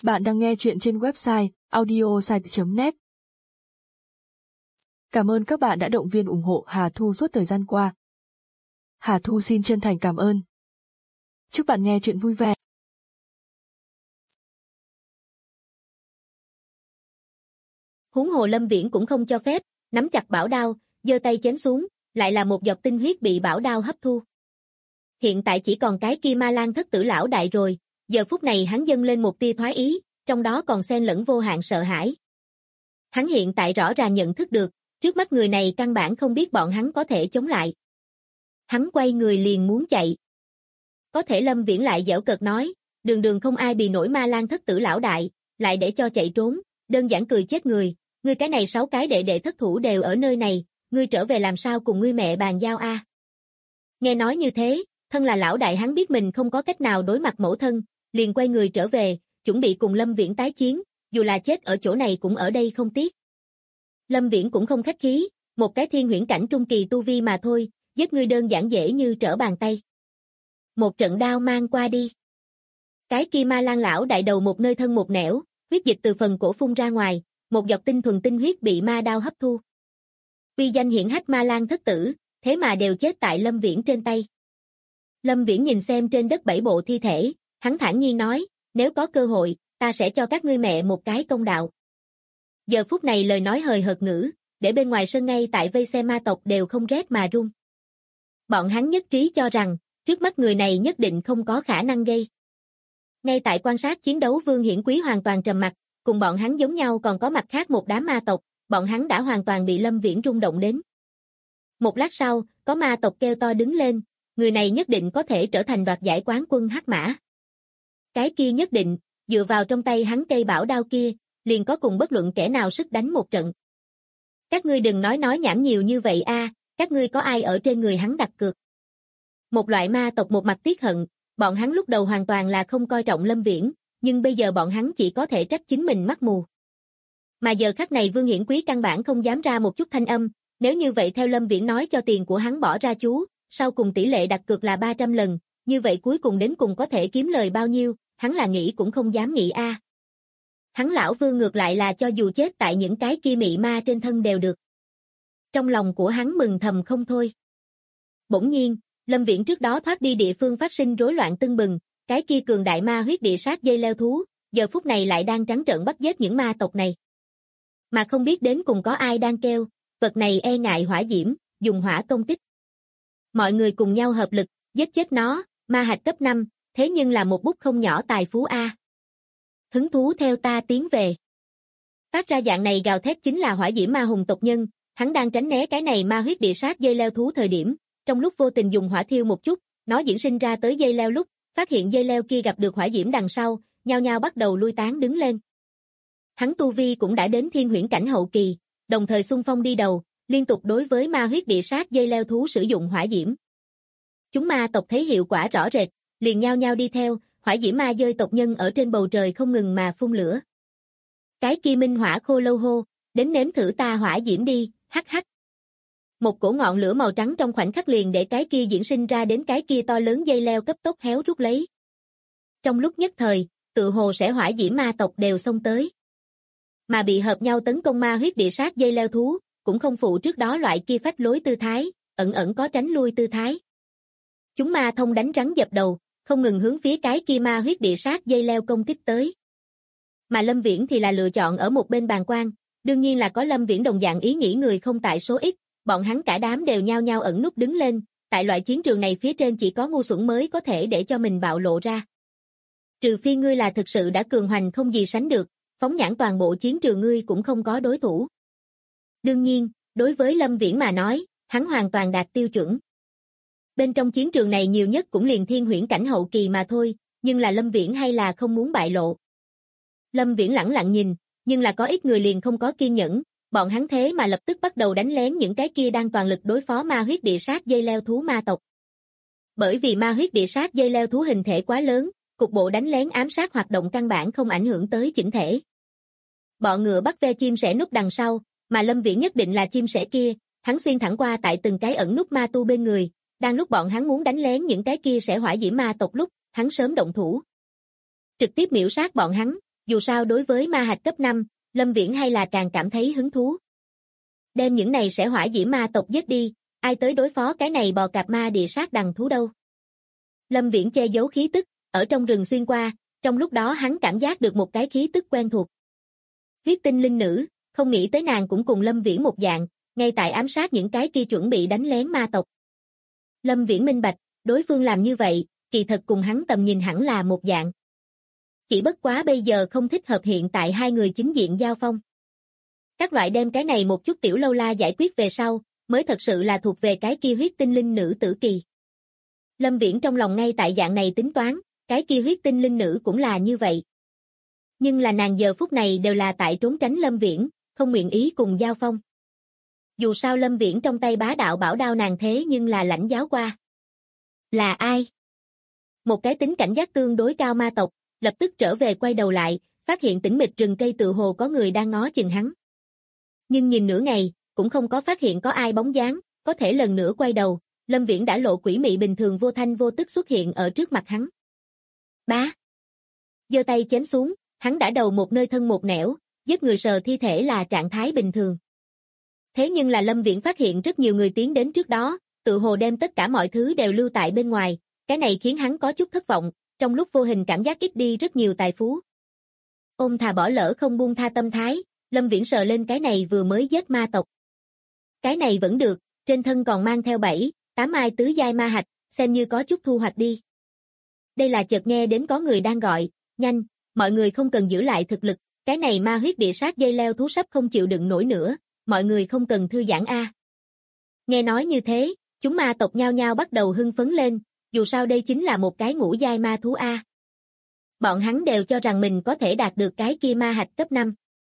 Bạn đang nghe chuyện trên website audiosite.net. Cảm ơn các bạn đã động viên ủng hộ Hà Thu suốt thời gian qua. Hà Thu xin chân thành cảm ơn. Chúc bạn nghe chuyện vui vẻ. Huống hồ Lâm Viễn cũng không cho phép, nắm chặt bảo đao, giơ tay chém xuống, lại là một giọt tinh huyết bị bảo đao hấp thu. Hiện tại chỉ còn cái kia Ma Lang thất tử lão đại rồi, giờ phút này hắn dâng lên một tia thoái ý, trong đó còn xen lẫn vô hạn sợ hãi. Hắn hiện tại rõ ràng nhận thức được, trước mắt người này căn bản không biết bọn hắn có thể chống lại. Hắn quay người liền muốn chạy. Có thể Lâm Viễn lại giễu cợt nói, đường không ai bì nổi Ma Lang thất tử lão đại, lại để cho chạy trốn, đơn giản cười chết người, ngươi cái này 6 cái đệ đệ thất thủ đều ở nơi này, ngươi trở về làm sao cùng ngươi mẹ bàn giao a? Nghe nói như thế, thân là lão đại hắn biết mình không có cách nào đối mặt mẫu thân, liền quay người trở về, chuẩn bị cùng Lâm Viễn tái chiến, dù là chết ở chỗ này cũng ở đây không tiếc. Lâm Viễn cũng không khách khí, một cái thiên huyễn cảnh trung kỳ tu vi mà thôi, giết ngươi đơn giản dễ như trở bàn tay. Một trận đao mang qua đi. Cái kia Ma Lang lão đại đầu một nơi thân một nẻo, huyết dịch từ phần cổ phun ra ngoài, một giọt tinh thuần tinh huyết bị ma đao hấp thu. Uy danh hiển hách Ma Lang thất tử, thế mà đều chết tại Lâm Viễn trên tay. Lâm Viễn nhìn xem trên đất 7 bộ thi thể, hắn thản nhiên nói, nếu có cơ hội, ta sẽ cho các ngươi mẹ một cái công đạo. Giờ phút này lời nói hời hợt ngữ, để bên ngoài sân ngay tại vây xem ma tộc đều không rét mà run. Bọn hắn nhất trí cho rằng, trước mắt người này nhất định không có khả năng gây. Ngay tại quan sát chiến đấu Vương Hiển Quý hoàn toàn trầm mặc, cùng bọn hắn giống nhau còn có mặt khác một đám ma tộc, bọn hắn đã hoàn toàn bị Lâm Viễn rung động đến. Một lát sau, có ma tộc kêu to đứng lên, người này nhất định có thể trở thành đoạt giải quán quân hắc mã. Cái kia nhất định, dựa vào trong tay hắn cây bảo đao kia, liền có cùng bất luận kẻ nào sức đánh một trận. Các ngươi đừng nói nhảm nhiều như vậy a, các ngươi có ai ở trên người hắn đặt cược? Một loại ma tộc một mặt tiếc hận, bọn hắn lúc đầu hoàn toàn là không coi trọng Lâm Viễn, nhưng bây giờ bọn hắn chỉ có thể trách chính mình mắt mù. Mà giờ khắc này Vương Hiển Quý căn bản không dám ra một chút thanh âm, nếu như vậy theo Lâm Viễn nói cho tiền của hắn bỏ ra chú, sau cùng tỷ lệ đặt cược là 300 lần, như vậy cuối cùng đến cùng có thể kiếm lời bao nhiêu, hắn là nghĩ cũng không dám nghĩ a. Hắn lão Vương ngược lại là cho dù chết tại những cái kia mị ma trên thân đều được. Trong lòng của hắn mừng thầm không thôi. Bỗng nhiên, Lâm Viễn trước đó thoát đi địa phương phát sinh rối loạn tưng bừng, cái kia cường đại ma huyết địa sát dây leo thú, giờ phút này lại đang trắng trợn bắt giết những ma tộc này. Mà không biết đến cùng có ai đang kêu, vật này e ngại hỏa diễm, dùng hỏa công kích. Mọi người cùng nhau hợp lực, giết chết nó, ma hạch cấp 5, thế nhưng là một bút không nhỏ tài phú a. Hứng thú theo ta tiến về. Phát ra dạng này gào thét chính là hỏa diễm ma hùng tộc nhân, hắn đang tránh né cái này ma huyết địa sát dây leo thú thời điểm, trong lúc vô tình dùng hỏa thiêu một chút, nó diễn sinh ra tới dây leo lúc, phát hiện dây leo kia gặp được hỏa diễm đằng sau, nhao nhao bắt đầu lui tán đứng lên. Hắn tu vi cũng đã đến thiên huyễn cảnh hậu kỳ, đồng thời xung phong đi đầu, liên tục đối với ma huyết địa sát dây leo thú sử dụng hỏa diễm. Chúng ma tộc thấy hiệu quả rõ rệt, liền nhao nhao đi theo, hỏa diễm ma dơi tộc nhân ở trên bầu trời không ngừng mà phun lửa. Cái kia minh hỏa khô lâu hô, đến nếm thử ta hỏa diễm đi, hắc hắc. Một cổ ngọn lửa màu trắng trong khoảnh khắc liền để cái kia diễn sinh ra đến cái kia to lớn dây leo cấp tốc héo rút lấy. Trong lúc nhất thời, tự hồ sẽ hỏa diễm ma tộc đều xông tới. Mà bị hợp nhau tấn công ma huyết địa sát dây leo thú, cũng không phụ trước đó loại kia phách lối tư thái, ẩn có tránh lui tư thái. Chúng ma thông đánh rắn dập đầu, không ngừng hướng phía cái kia ma huyết địa sát dây leo công kích tới. Mà Lâm Viễn thì là lựa chọn ở một bên bàn quan, đương nhiên là có Lâm Viễn đồng dạng ý nghĩ người không tại số ít, bọn hắn cả đám đều nhao nhao ẩn núp đứng lên, tại loại chiến trường này phía trên chỉ có ngu xuẩn mới có thể để cho mình bạo lộ ra. Trừ phi ngươi là thực sự đã cường hoành không gì sánh được, phóng nhãn toàn bộ chiến trường ngươi cũng không có đối thủ. Đương nhiên, đối với Lâm Viễn mà nói, hắn hoàn toàn đạt tiêu chuẩn. Bên trong chiến trường này nhiều nhất cũng liền thiên huyễn cảnh hậu kỳ mà thôi, nhưng là Lâm Viễn hay là không muốn bại lộ. Lâm Viễn lẳng lặng nhìn, nhưng là có ít người liền không có kiên nhẫn, bọn hắn thế mà lập tức bắt đầu đánh lén những cái kia đang toàn lực đối phó ma huyết địa sát dây leo thú ma tộc. Bởi vì ma huyết địa sát dây leo thú hình thể quá lớn, cục bộ đánh lén ám sát hoạt động căn bản không ảnh hưởng tới chỉnh thể. Bọn ngựa bắt ve chim sẻ núp đằng sau, mà Lâm Viễn nhất định là chim sẻ kia, hắn xuyên thẳng qua tại từng cái ẩn núp ma tu bên người, đang lúc bọn hắn muốn đánh lén những cái kia sẽ hỏa diễm ma tộc lúc, hắn sớm động thủ. Trực tiếp miểu sát bọn hắn, dù sao đối với ma hạch cấp 5, Lâm Viễn hay là càng cảm thấy hứng thú. Đem những này sẽ hỏa diễm ma tộc giết đi, ai tới đối phó cái này bò cạp ma địa sát đằng thú đâu. Lâm Viễn che giấu khí tức, ở trong rừng xuyên qua, trong lúc đó hắn cảm giác được một cái khí tức quen thuộc. Huyết tinh linh nữ, không nghĩ tới nàng cũng cùng Lâm Viễn một dạng, ngay tại ám sát những cái kia chuẩn bị đánh lén ma tộc. Lâm Viễn minh bạch, đối phương làm như vậy, kỳ thật cùng hắn tầm nhìn hẳn là một dạng. Chỉ bất quá bây giờ không thích hợp hiện tại hai người chính diện giao phong. Các loại đem cái này một chút tiểu lâu la giải quyết về sau, mới thật sự là thuộc về cái kia huyết tinh linh nữ tử kỳ. Lâm Viễn trong lòng ngay tại dạng này tính toán, cái kia huyết tinh linh nữ cũng là như vậy. Nhưng là nàng giờ phút này đều là tại trốn tránh Lâm Viễn, không nguyện ý cùng giao phong. Dù sao Lâm Viễn trong tay bá đạo bảo đao nàng thế nhưng là lãnh giáo qua. Là ai? Một cái tính cảnh giác tương đối cao ma tộc, lập tức trở về quay đầu lại, phát hiện tĩnh mịch rừng cây tự hồ có người đang ngó chừng hắn. Nhưng nhìn nửa ngày, cũng không có phát hiện có ai bóng dáng, có thể lần nữa quay đầu, Lâm Viễn đã lộ quỷ mị bình thường vô thanh vô tức xuất hiện ở trước mặt hắn. Bá! Giơ tay chém xuống, hắn đã đầu một nơi thân một nẻo, giết người sờ thi thể là trạng thái bình thường. Thế nhưng là Lâm Viễn phát hiện rất nhiều người tiến đến trước đó, tự hồ đem tất cả mọi thứ đều lưu tại bên ngoài, cái này khiến hắn có chút thất vọng, trong lúc vô hình cảm giác ít đi rất nhiều tài phú. Ôm thà bỏ lỡ không buông tha tâm thái, Lâm Viễn sờ lên cái này vừa mới giết ma tộc. Cái này vẫn được, trên thân còn mang theo 7, 8 mai tứ giai ma hạch, xem như có chút thu hoạch đi. Đây là chợt nghe đến có người đang gọi, nhanh, mọi người không cần giữ lại thực lực, cái này ma huyết địa sát dây leo thú sắp không chịu đựng nổi nữa, mọi người không cần thư giãn a. Nghe nói như thế, chúng ma tộc nhao nhao bắt đầu hưng phấn lên, dù sao đây chính là một cái ngũ giai ma thú a. Bọn hắn đều cho rằng mình có thể đạt được cái kia ma hạch cấp 5.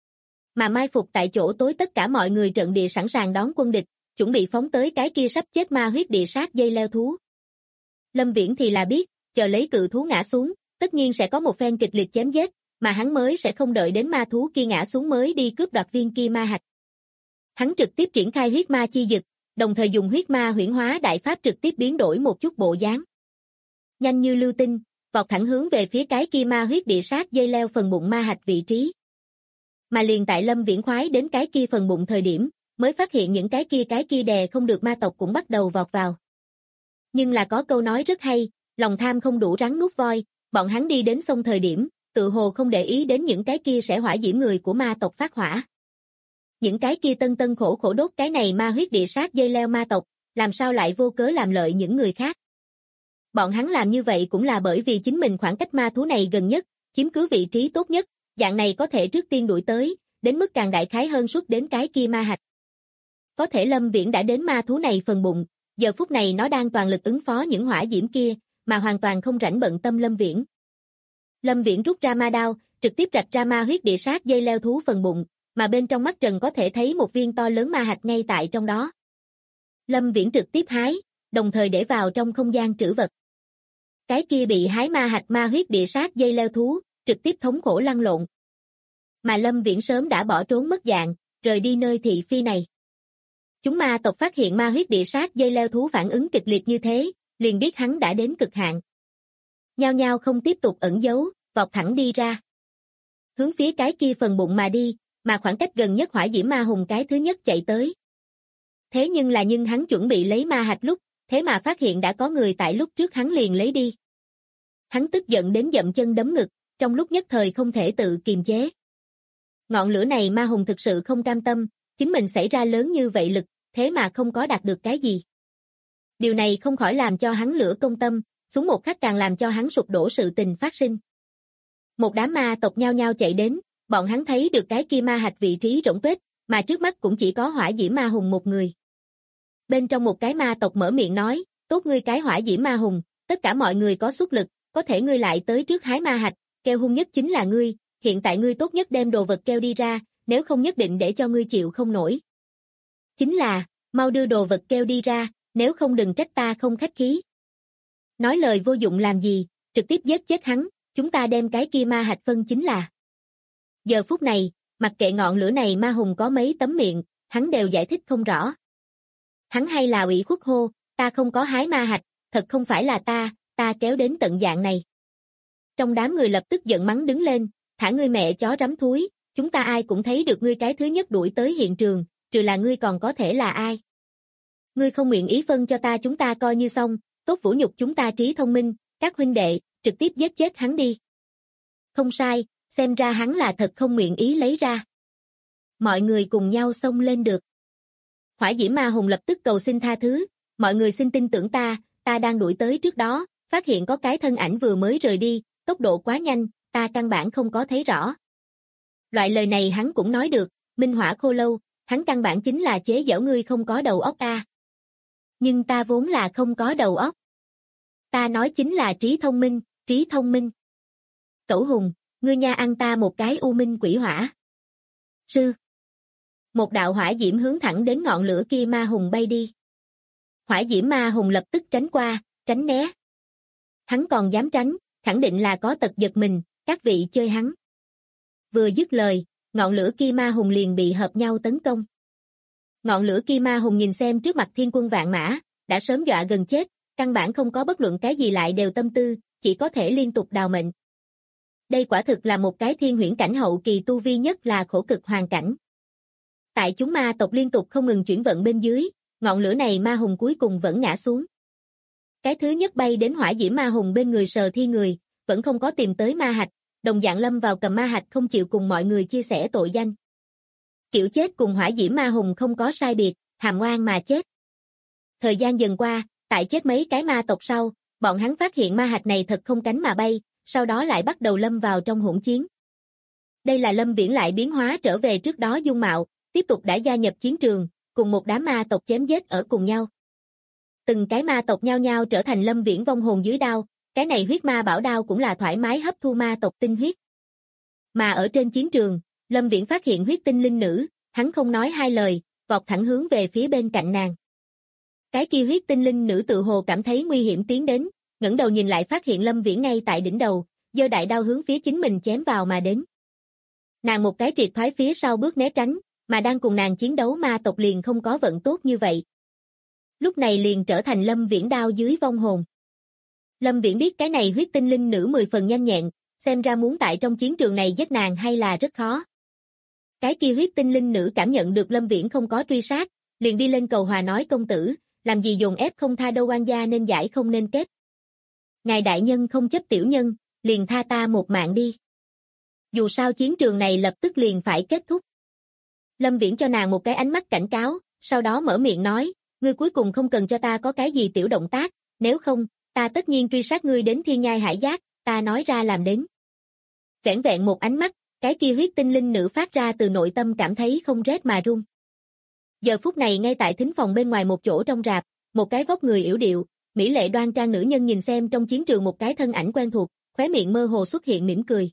Mà mai phục tại chỗ tối tất cả mọi người trận địa sẵn sàng đón quân địch, chuẩn bị phóng tới cái kia sắp chết ma huyết địa sát dây leo thú. Lâm Viễn thì là biết, chờ lấy cự thú ngã xuống, tất nhiên sẽ có một phen kịch liệt chém giết, mà hắn mới sẽ không đợi đến ma thú kia ngã xuống mới đi cướp đoạt viên kia ma hạch. Hắn trực tiếp triển khai huyết ma chi dực, đồng thời dùng huyết ma huyễn hóa đại pháp trực tiếp biến đổi một chút bộ dáng. Nhanh như lưu tinh, vọt thẳng hướng về phía cái kia ma huyết địa sát dây leo phần bụng ma hạch vị trí. Mà liền tại Lâm Viễn khoái đến cái kia phần bụng thời điểm, mới phát hiện những cái kia đè không được ma tộc cũng bắt đầu vọt vào. Nhưng là có câu nói rất hay, lòng tham không đủ rắn nuốt voi, bọn hắn đi đến sông thời điểm, tự hồ không để ý đến những cái kia sẽ hỏa diễm người của ma tộc phát hỏa. Những cái kia tân tân khổ khổ đốt cái này ma huyết địa sát dây leo ma tộc, làm sao lại vô cớ làm lợi những người khác. Bọn hắn làm như vậy cũng là bởi vì chính mình khoảng cách ma thú này gần nhất, chiếm cứ vị trí tốt nhất, dạng này có thể trước tiên đuổi tới, đến mức càng đại khái hơn suốt đến cái kia ma hạch. Có thể Lâm Viễn đã đến ma thú này phần bụng, giờ phút này nó đang toàn lực ứng phó những hỏa diễm kia, mà hoàn toàn không rảnh bận tâm Lâm Viễn. Lâm Viễn rút ra ma đao, trực tiếp rạch ra ma huyết địa sát dây leo thú phần bụng, mà bên trong mắt trần có thể thấy một viên to lớn ma hạch ngay tại trong đó. Lâm Viễn trực tiếp hái, đồng thời để vào trong không gian trữ vật. Cái kia bị hái ma hạch ma huyết địa sát dây leo thú, trực tiếp thống khổ lăn lộn. Mà Lâm Viễn sớm đã bỏ trốn mất dạng, rời đi nơi thị phi này. Chúng ma tộc phát hiện ma huyết địa sát dây leo thú phản ứng kịch liệt như thế, liền biết hắn đã đến cực hạn. Nhao nhao không tiếp tục ẩn giấu, vọt thẳng đi ra. Hướng phía cái kia phần bụng mà đi, mà khoảng cách gần nhất hỏa diễm ma hùng cái thứ nhất chạy tới. Thế nhưng hắn chuẩn bị lấy ma hạch lúc, thế mà phát hiện đã có người tại lúc trước hắn liền lấy đi. Hắn tức giận đến dậm chân đấm ngực, trong lúc nhất thời không thể tự kiềm chế. Ngọn lửa này ma hùng thực sự không cam tâm, chính mình xảy ra lớn như vậy lực, thế mà không có đạt được cái gì. Điều này không khỏi làm cho hắn lửa công tâm, xuống một khắc càng làm cho hắn sụp đổ sự tình phát sinh. Một đám ma tộc nhao nhao chạy đến, bọn hắn thấy được cái kia ma hạch vị trí rỗng tuếch, mà trước mắt cũng chỉ có hỏa diễm ma hùng một người. Bên trong một cái ma tộc mở miệng nói, tốt ngươi cái hỏa diễm ma hùng, tất cả mọi người có xuất lực, có thể ngươi lại tới trước hái ma hạch, keo hung nhất chính là ngươi, hiện tại ngươi tốt nhất đem đồ vật keo đi ra, nếu không nhất định để cho ngươi chịu không nổi. Chính là, mau đưa đồ vật keo đi ra, nếu không đừng trách ta không khách khí. Nói lời vô dụng làm gì, trực tiếp giết chết hắn, chúng ta đem cái kia ma hạch phân chính là. Giờ phút này, mặc kệ ngọn lửa này ma hùng có mấy tấm miệng, hắn đều giải thích không rõ. Hắn hay là ủy khuất hô, ta không có hái ma hạch, thật không phải là ta kéo đến tận dạng này. Trong đám người lập tức giận mắng đứng lên, thả ngươi mẹ chó rắm thúi, chúng ta ai cũng thấy được ngươi cái thứ nhất đuổi tới hiện trường, trừ là ngươi còn có thể là ai. Ngươi không nguyện ý phân cho ta, chúng ta coi như xong, tốt vũ nhục chúng ta trí thông minh, các huynh đệ, trực tiếp giết chết hắn đi. Không sai, xem ra hắn là thật không nguyện ý lấy ra. Mọi người cùng nhau xông lên được. Hỏa diễm ma hùng lập tức cầu xin tha thứ, mọi người xin tin tưởng ta đang đuổi tới trước đó, phát hiện có cái thân ảnh vừa mới rời đi, tốc độ quá nhanh, ta căn bản không có thấy rõ. Loại lời này hắn cũng nói được, Minh Hỏa Khô Lâu, hắn căn bản chính là chế giễu ngươi không có đầu óc a. Nhưng ta vốn là không có đầu óc. Ta nói chính là trí thông minh. Cẩu hùng, ngươi nha ăn ta một cái u minh quỷ hỏa. Sư. Một đạo hỏa diễm hướng thẳng đến ngọn lửa kia ma hùng bay đi. Hỏa diễm ma hùng lập tức tránh qua, tránh né. Hắn còn dám tránh, khẳng định là có tật giật mình, các vị chơi hắn. Vừa dứt lời, ngọn lửa kia ma hùng liền bị hợp nhau tấn công. Ngọn lửa kia ma hùng nhìn xem trước mặt thiên quân vạn mã, đã sớm dọa gần chết, căn bản không có bất luận cái gì lại đều tâm tư, chỉ có thể liên tục đào mệnh. Đây quả thực là một cái thiên huyễn cảnh hậu kỳ tu vi nhất là khổ cực hoàn cảnh. Tại chúng ma tộc liên tục không ngừng chuyển vận bên dưới, ngọn lửa này ma hùng cuối cùng vẫn ngã xuống. Cái thứ nhất bay đến hỏa diễm ma hùng bên người sờ thi người, vẫn không có tìm tới ma hạch, đồng dạng lâm vào cầm ma hạch không chịu cùng mọi người chia sẻ tội danh. Kiểu chết cùng hỏa diễm ma hùng không có sai biệt, hàm oan mà chết. Thời gian dần qua, tại chết mấy cái ma tộc sau, bọn hắn phát hiện ma hạch này thật không cánh mà bay, sau đó lại bắt đầu lâm vào trong hỗn chiến. Đây là Lâm Viễn lại biến hóa trở về trước đó dung mạo, tiếp tục đã gia nhập chiến trường, cùng một đám ma tộc chém giết ở cùng nhau. Từng cái ma tộc nhao nhao trở thành Lâm Viễn vong hồn dưới đao, cái này huyết ma bảo đao cũng là thoải mái hấp thu ma tộc tinh huyết. Mà ở trên chiến trường, Lâm Viễn phát hiện huyết tinh linh nữ, hắn không nói hai lời, vọt thẳng hướng về phía bên cạnh nàng. Cái kia huyết tinh linh nữ tự hồ cảm thấy nguy hiểm tiến đến, ngẩng đầu nhìn lại phát hiện Lâm Viễn ngay tại đỉnh đầu, giơ đại đao hướng phía chính mình chém vào mà đến. Nàng một cái triệt thoái phía sau bước né tránh, mà đang cùng nàng chiến đấu ma tộc liền không có vận tốt như vậy. Lúc này liền trở thành Lâm Viễn đao dưới vong hồn. Lâm Viễn biết cái này huyết tinh linh nữ 10 phần nhanh nhẹn, xem ra muốn tại trong chiến trường này giết nàng hay là rất khó. Cái kia huyết tinh linh nữ cảm nhận được Lâm Viễn không có truy sát, liền đi lên cầu hòa nói công tử, làm gì dồn ép không tha đâu, oan gia nên giải không nên kết. Ngài đại nhân không chấp tiểu nhân, liền tha ta một mạng đi. Dù sao chiến trường này lập tức liền phải kết thúc. Lâm Viễn cho nàng một cái ánh mắt cảnh cáo, sau đó mở miệng nói, ngươi cuối cùng không cần cho ta có cái gì tiểu động tác, nếu không, ta tất nhiên truy sát ngươi đến thiên nhai hải giác, ta nói ra làm đến. Vẻn vẹn một ánh mắt, cái kia huyết tinh linh nữ phát ra từ nội tâm cảm thấy không rét mà run. Giờ phút này ngay tại thính phòng bên ngoài một chỗ trong rạp, một cái vóc người yểu điệu, mỹ lệ đoan trang nữ nhân nhìn xem trong chiến trường một cái thân ảnh quen thuộc, khóe miệng mơ hồ xuất hiện mỉm cười.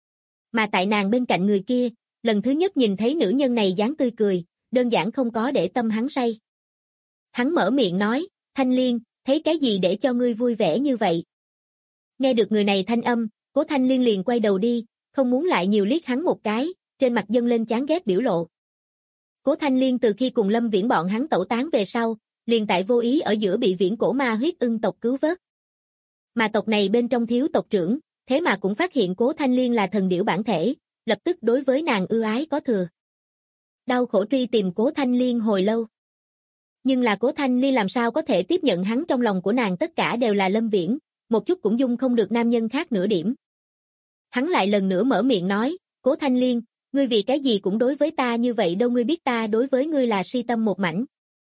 Mà tại nàng bên cạnh người kia, lần thứ nhất nhìn thấy nữ nhân này dáng tươi cười, đơn giản không có để tâm hắn say. Hắn mở miệng nói, Thanh Liên, thấy cái gì để cho ngươi vui vẻ như vậy? Nghe được người này thanh âm, Cố Thanh Liên liền quay đầu đi, không muốn lại nhiều liếc hắn một cái, trên mặt dâng lên chán ghét biểu lộ. Cố Thanh Liên từ khi cùng Lâm Viễn bọn hắn tẩu tán về sau, liền tại vô ý ở giữa bị viễn cổ ma huyết ưng tộc cứu vớt. Mà tộc này bên trong thiếu tộc trưởng, thế mà cũng phát hiện Cố Thanh Liên là thần điểu bản thể, lập tức đối với nàng ưu ái có thừa. Đau khổ truy tìm Cố Thanh Liên hồi lâu. Nhưng là Cố Thanh Liên làm sao có thể tiếp nhận hắn, trong lòng của nàng tất cả đều là Lâm Viễn, một chút cũng dung không được nam nhân khác nửa điểm. Hắn lại lần nữa mở miệng nói, Cố Thanh Liên, ngươi vì cái gì cũng đối với ta như vậy đâu, ngươi biết ta đối với ngươi là si tâm một mảnh.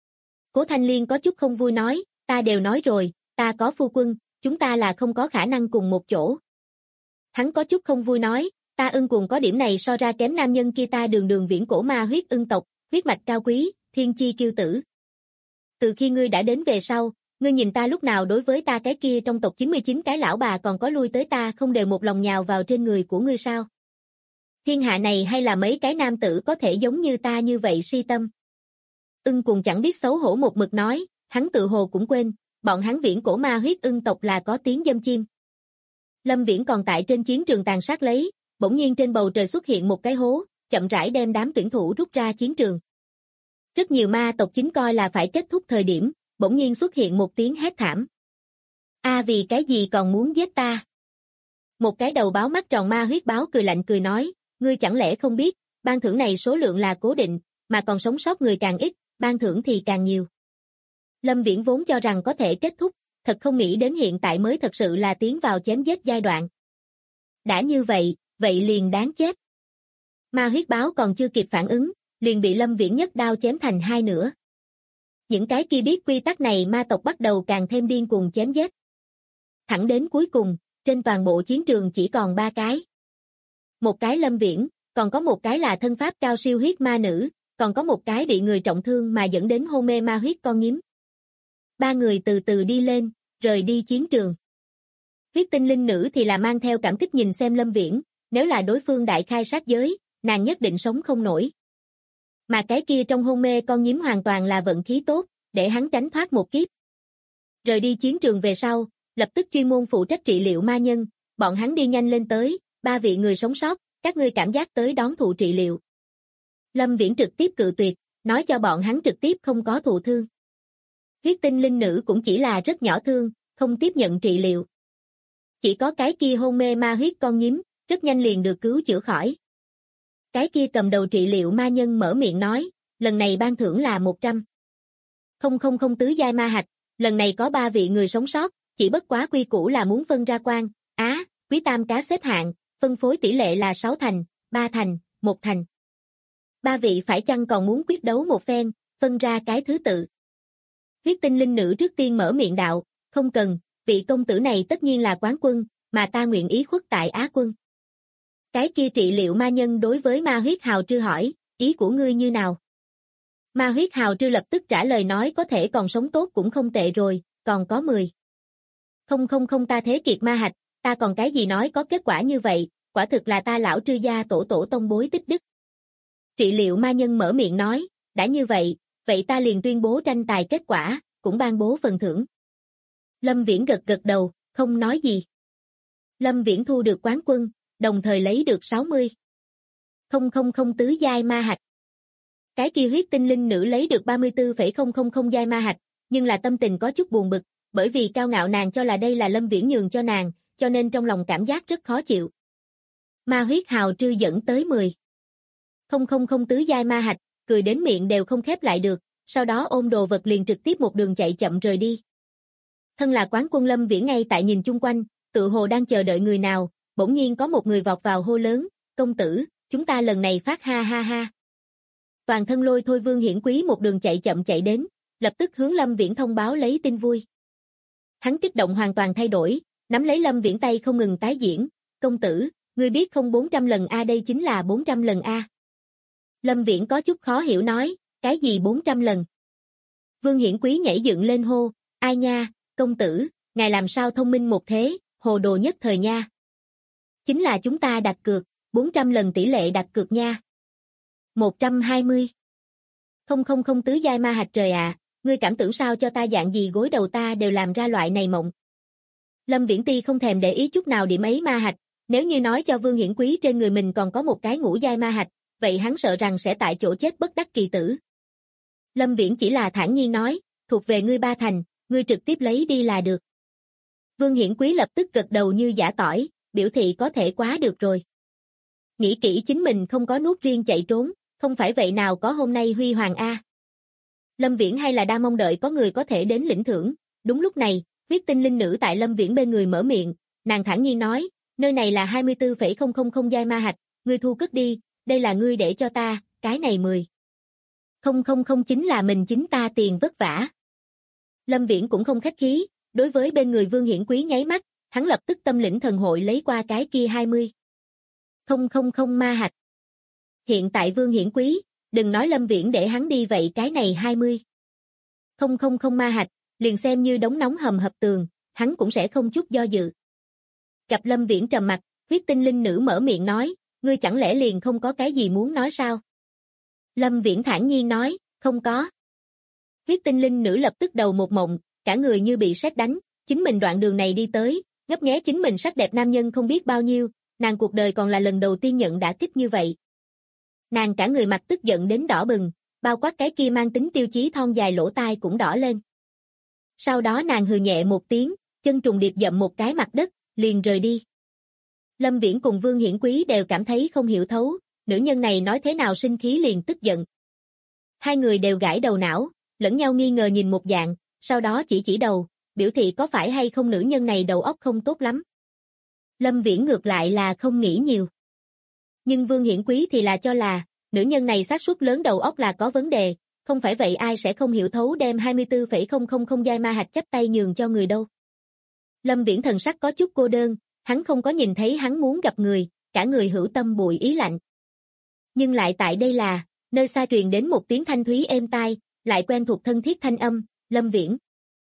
Cố Thanh Liên có chút không vui nói, ta đều nói rồi, ta có phu quân, chúng ta là không có khả năng cùng một chỗ. Hắn có chút không vui nói, ta ưng cuồng có điểm này so ra kém nam nhân kia, ta đường đường viễn cổ ma huyết ưng tộc, huyết mạch cao quý, thiên chi kiêu tử. Từ khi ngươi đã đến về sau, ngươi nhìn ta lúc nào đối với ta cái kia trong tộc 99 cái lão bà còn có lui tới ta không đều một lòng nhào vào trên người của ngươi sao? Thiên hạ này hay là mấy cái nam tử có thể giống như ta như vậy si tâm? Ưng cuồng chẳng biết xấu hổ một mực nói, hắn tự hồ cũng quên, bọn hắn viễn cổ ma huyết ưng tộc là có tiếng dâm chim. Lâm Viễn còn tại trên chiến trường tàn sát lấy, bỗng nhiên trên bầu trời xuất hiện một cái hố, chậm rãi đem đám tuyển thủ rút ra chiến trường. Rất nhiều ma tộc chính coi là phải kết thúc thời điểm, bỗng nhiên xuất hiện một tiếng hét thảm. A, vì cái gì còn muốn giết ta? Một cái đầu báo mắt tròn ma huyết báo cười lạnh cười nói, ngươi chẳng lẽ không biết, ban thưởng này số lượng là cố định, mà còn sống sót người càng ít, ban thưởng thì càng nhiều. Lâm Viễn vốn cho rằng có thể kết thúc, thật không nghĩ đến hiện tại mới thật sự là tiến vào chém giết giai đoạn. Đã như vậy, vậy liền đáng chết. Ma huyết báo còn chưa kịp phản ứng, liền bị Lâm Viễn nhất đao chém thành hai nửa. Những cái kia biết quy tắc này ma tộc bắt đầu càng thêm điên cuồng chém giết. Thẳng đến cuối cùng, trên toàn bộ chiến trường chỉ còn 3 cái. Một cái Lâm Viễn, còn có một cái là thân pháp cao siêu huyết ma nữ, còn có một cái bị người trọng thương mà dẫn đến hôn mê ma huyết con nhím. 3 người từ từ đi lên, rời đi chiến trường. Huyết tinh linh nữ thì là mang theo cảm kích nhìn xem Lâm Viễn, nếu là đối phương đại khai sát giới, nàng nhất định sống không nổi. Mà cái kia trong hôn mê con nhím hoàn toàn là vận khí tốt, để hắn tránh thoát một kiếp. Rời đi chiến trường về sau, lập tức chuyên môn phụ trách trị liệu ma nhân, bọn hắn đi nhanh lên tới, 3 vị người sống sót, các ngươi cảm giác tới đón thụ trị liệu. Lâm Viễn trực tiếp cự tuyệt, nói cho bọn hắn trực tiếp không có thụ thương. Huyết tinh linh nữ cũng chỉ là rất nhỏ thương, không tiếp nhận trị liệu. Chỉ có cái kia hôn mê ma huyết con nhím, rất nhanh liền được cứu chữa khỏi. Cái kia cầm đầu trị liệu ma nhân mở miệng nói, lần này ban thưởng là 100. 000 tứ giai ma hạch, lần này có 3 vị người sống sót, chỉ bất quá quy củ là muốn phân ra quan, quý tam cá xếp hạng, phân phối tỷ lệ là 6 thành, 3 thành, 1 thành. 3 vị phải chăng còn muốn quyết đấu một phen, phân ra cái thứ tự. Huyết tinh linh nữ trước tiên mở miệng đạo, không cần, vị công tử này tất nhiên là quán quân, mà ta nguyện ý khuất tại Á quân. Cái kia trị liệu ma nhân đối với ma huyết hào trư hỏi, ý của ngươi như nào? Ma huyết hào trư lập tức trả lời nói có thể còn sống tốt cũng không tệ rồi, còn có 10. 000 ta thế kiệt ma hạch, ta còn cái gì nói có kết quả như vậy, quả thực là ta lão trư gia tổ tổ tông bối tích đức. Trị liệu ma nhân mở miệng nói, đã như vậy, vậy ta liền tuyên bố tranh tài kết quả, cũng ban bố phần thưởng. Lâm Viễn gật gật đầu, không nói gì. Lâm Viễn thu được quán quân, đồng thời lấy được 60. 000 tứ giai ma hạch. Cái kia huyết tinh linh nữ lấy được 34,000 giai ma hạch, nhưng là tâm tình có chút buồn bực, bởi vì cao ngạo nàng cho là đây là Lâm Viễn nhường cho nàng, cho nên trong lòng cảm giác rất khó chịu. Ma huyết hào trư dẫn tới 10. 000 tứ giai ma hạch, cười đến miệng đều không khép lại được, sau đó ôm đồ vật liền trực tiếp một đường chạy chậm rời đi. Thân là quán quân Lâm Viễn ngay tại nhìn chung quanh, tự hồ đang chờ đợi người nào, bỗng nhiên có một người vọt vào hô lớn, công tử, chúng ta lần này phát ha ha ha. Toàn thân lôi thôi Vương Hiển Quý một đường chạy chậm chạy đến, lập tức hướng Lâm Viễn thông báo lấy tin vui. Hắn kích động hoàn toàn thay đổi, nắm lấy Lâm Viễn tay không ngừng tái diễn, công tử, ngươi biết không 400 lần A đây chính là 400 lần A. Lâm Viễn có chút khó hiểu nói, cái gì 400 lần? Vương Hiển Quý nhảy dựng lên hô, ai nha, công tử, ngài làm sao thông minh một thế, hồ đồ nhất thời nha. Chính là chúng ta đặt cược, 400 lần tỷ lệ đặt cược nha. 120. 000 tứ giai ma hạch trời ạ, ngươi cảm tưởng sao cho ta dạng gì gối đầu ta đều làm ra loại này mộng. Lâm Viễn Ti không thèm để ý chút nào điểm ấy ma hạch, nếu như nói cho Vương Hiển Quý trên người mình còn có một cái ngũ giai ma hạch, vậy hắn sợ rằng sẽ tại chỗ chết bất đắc kỳ tử. Lâm Viễn chỉ là thản nhiên nói, thuộc về ngươi 3 thành, ngươi trực tiếp lấy đi là được. Vương Hiển Quý lập tức gật đầu như giã tỏi, biểu thị có thể quá được rồi. Nghĩ kỹ chính mình không có nuốt riêng chạy trốn, không phải vậy nào có hôm nay huy hoàng A. Lâm Viễn hay là đang mong đợi có người có thể đến lĩnh thưởng, đúng lúc này, huyết tinh linh nữ tại Lâm Viễn bên người mở miệng, nàng thản nhiên nói, nơi này là 24,000 giai ma hạch, ngươi thu cất đi, đây là ngươi để cho ta, cái này 10. 000 chính là mình chính ta tiền vất vả. Lâm Viễn cũng không khách khí, đối với bên người Vương Hiển Quý nháy mắt, hắn lập tức tâm lĩnh thần hội lấy qua cái kia 20. 000 ma hạch. Hiện tại Vương Hiển Quý, đừng nói Lâm Viễn để hắn đi vậy cái này 20. 000 ma hạch, liền xem như đống nóng hầm hập tường, hắn cũng sẽ không chút do dự. Gặp Lâm Viễn trầm mặt, huyết tinh linh nữ mở miệng nói, ngươi chẳng lẽ liền không có cái gì muốn nói sao? Lâm Viễn thản nhiên nói, không có. Huyết tinh linh nữ lập tức đầu một mộng, cả người như bị sét đánh, chính mình đoạn đường này đi tới, ngấp nghé chính mình sắc đẹp nam nhân không biết bao nhiêu, nàng cuộc đời còn là lần đầu tiên nhận đả kích như vậy. Nàng cả người mặt tức giận đến đỏ bừng, bao quát cái kia mang tính tiêu chí thon dài lỗ tai cũng đỏ lên. Sau đó nàng hừ nhẹ một tiếng, chân trùng điệp dậm một cái mặt đất, liền rời đi. Lâm Viễn cùng Vương Hiển Quý đều cảm thấy không hiểu thấu, nữ nhân này nói thế nào sinh khí liền tức giận. Hai người đều gãi đầu não, lẫn nhau nghi ngờ nhìn một dạng, sau đó chỉ đầu, biểu thị có phải hay không nữ nhân này đầu óc không tốt lắm. Lâm Viễn ngược lại là không nghĩ nhiều. Nhưng Vương Hiển Quý thì là cho là, nữ nhân này xác suất lớn đầu óc là có vấn đề, không phải vậy ai sẽ không hiểu thấu đem 24,000 giai ma hạch chấp tay nhường cho người đâu. Lâm Viễn thần sắc có chút cô đơn, hắn không có nhìn thấy hắn muốn gặp người, cả người hữu tâm bùi ý lạnh. Nhưng lại tại đây là, nơi xa truyền đến một tiếng thanh thúy êm tai, lại quen thuộc thân thiết thanh âm, Lâm Viễn.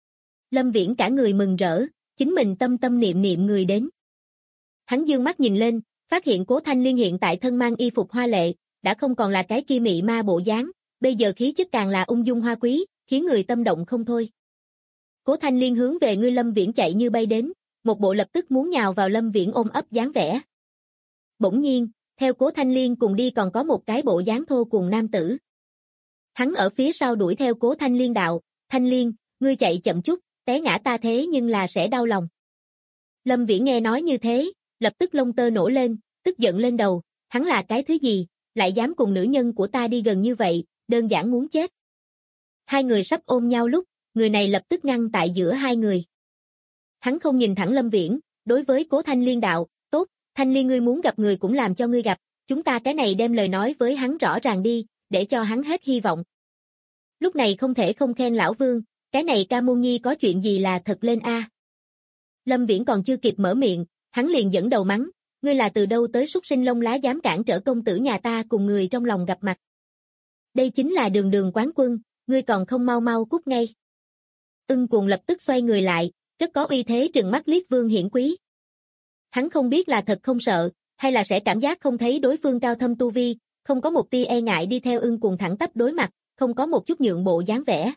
Lâm Viễn cả người mừng rỡ, chính mình tâm niệm người đến. Hắn dương mắt nhìn lên, phát hiện Cố Thanh Liên hiện tại thân mang y phục hoa lệ, đã không còn là cái kia mị ma bộ dáng, bây giờ khí chất càng là ung dung hoa quý, khiến người tâm động không thôi. Cố Thanh Liên hướng về ngươi Lâm Viễn chạy như bay đến, một bộ lập tức muốn nhào vào Lâm Viễn ôm ấp dáng vẻ. Bỗng nhiên, theo Cố Thanh Liên cùng đi còn có một cái bộ dáng thô cùng nam tử. Hắn ở phía sau đuổi theo Cố Thanh Liên đạo, Thanh Liên, ngươi chạy chậm chút, té ngã ta thế nhưng là sẽ đau lòng. Lâm Viễn nghe nói như thế, lập tức lông tơ nổ lên, tức giận lên đầu, hắn là cái thứ gì, lại dám cùng nữ nhân của ta đi gần như vậy, đơn giản muốn chết. Hai người sắp ôm nhau lúc, người này lập tức ngăn tại giữa hai người. Hắn không nhìn thẳng Lâm Viễn, đối với Cố Thanh Liên đạo, tốt, Thanh Liên ngươi muốn gặp người cũng làm cho ngươi gặp, chúng ta cái này đem lời nói với hắn rõ ràng đi, để cho hắn hết hy vọng. Lúc này không thể không khen lão Vương, cái này Ca Môn Nhi có chuyện gì là thật lên a. Lâm Viễn còn chưa kịp mở miệng, hắn liền dẫn đầu mắng, ngươi là từ đâu tới súc sinh lông lá dám cản trở công tử nhà ta cùng người trong lòng gặp mặt. Đây chính là đường quán quân, ngươi còn không mau cút ngay. Ưng Cuồng lập tức xoay người lại, rất có uy thế trừng mắt liếc Vương Hiển Quý. Hắn không biết là thật không sợ, hay là sẽ cảm giác không thấy đối phương cao thâm tu vi, không có một tia e ngại đi theo Ưng Cuồng thẳng tắp đối mặt, không có một chút nhượng bộ dáng vẻ.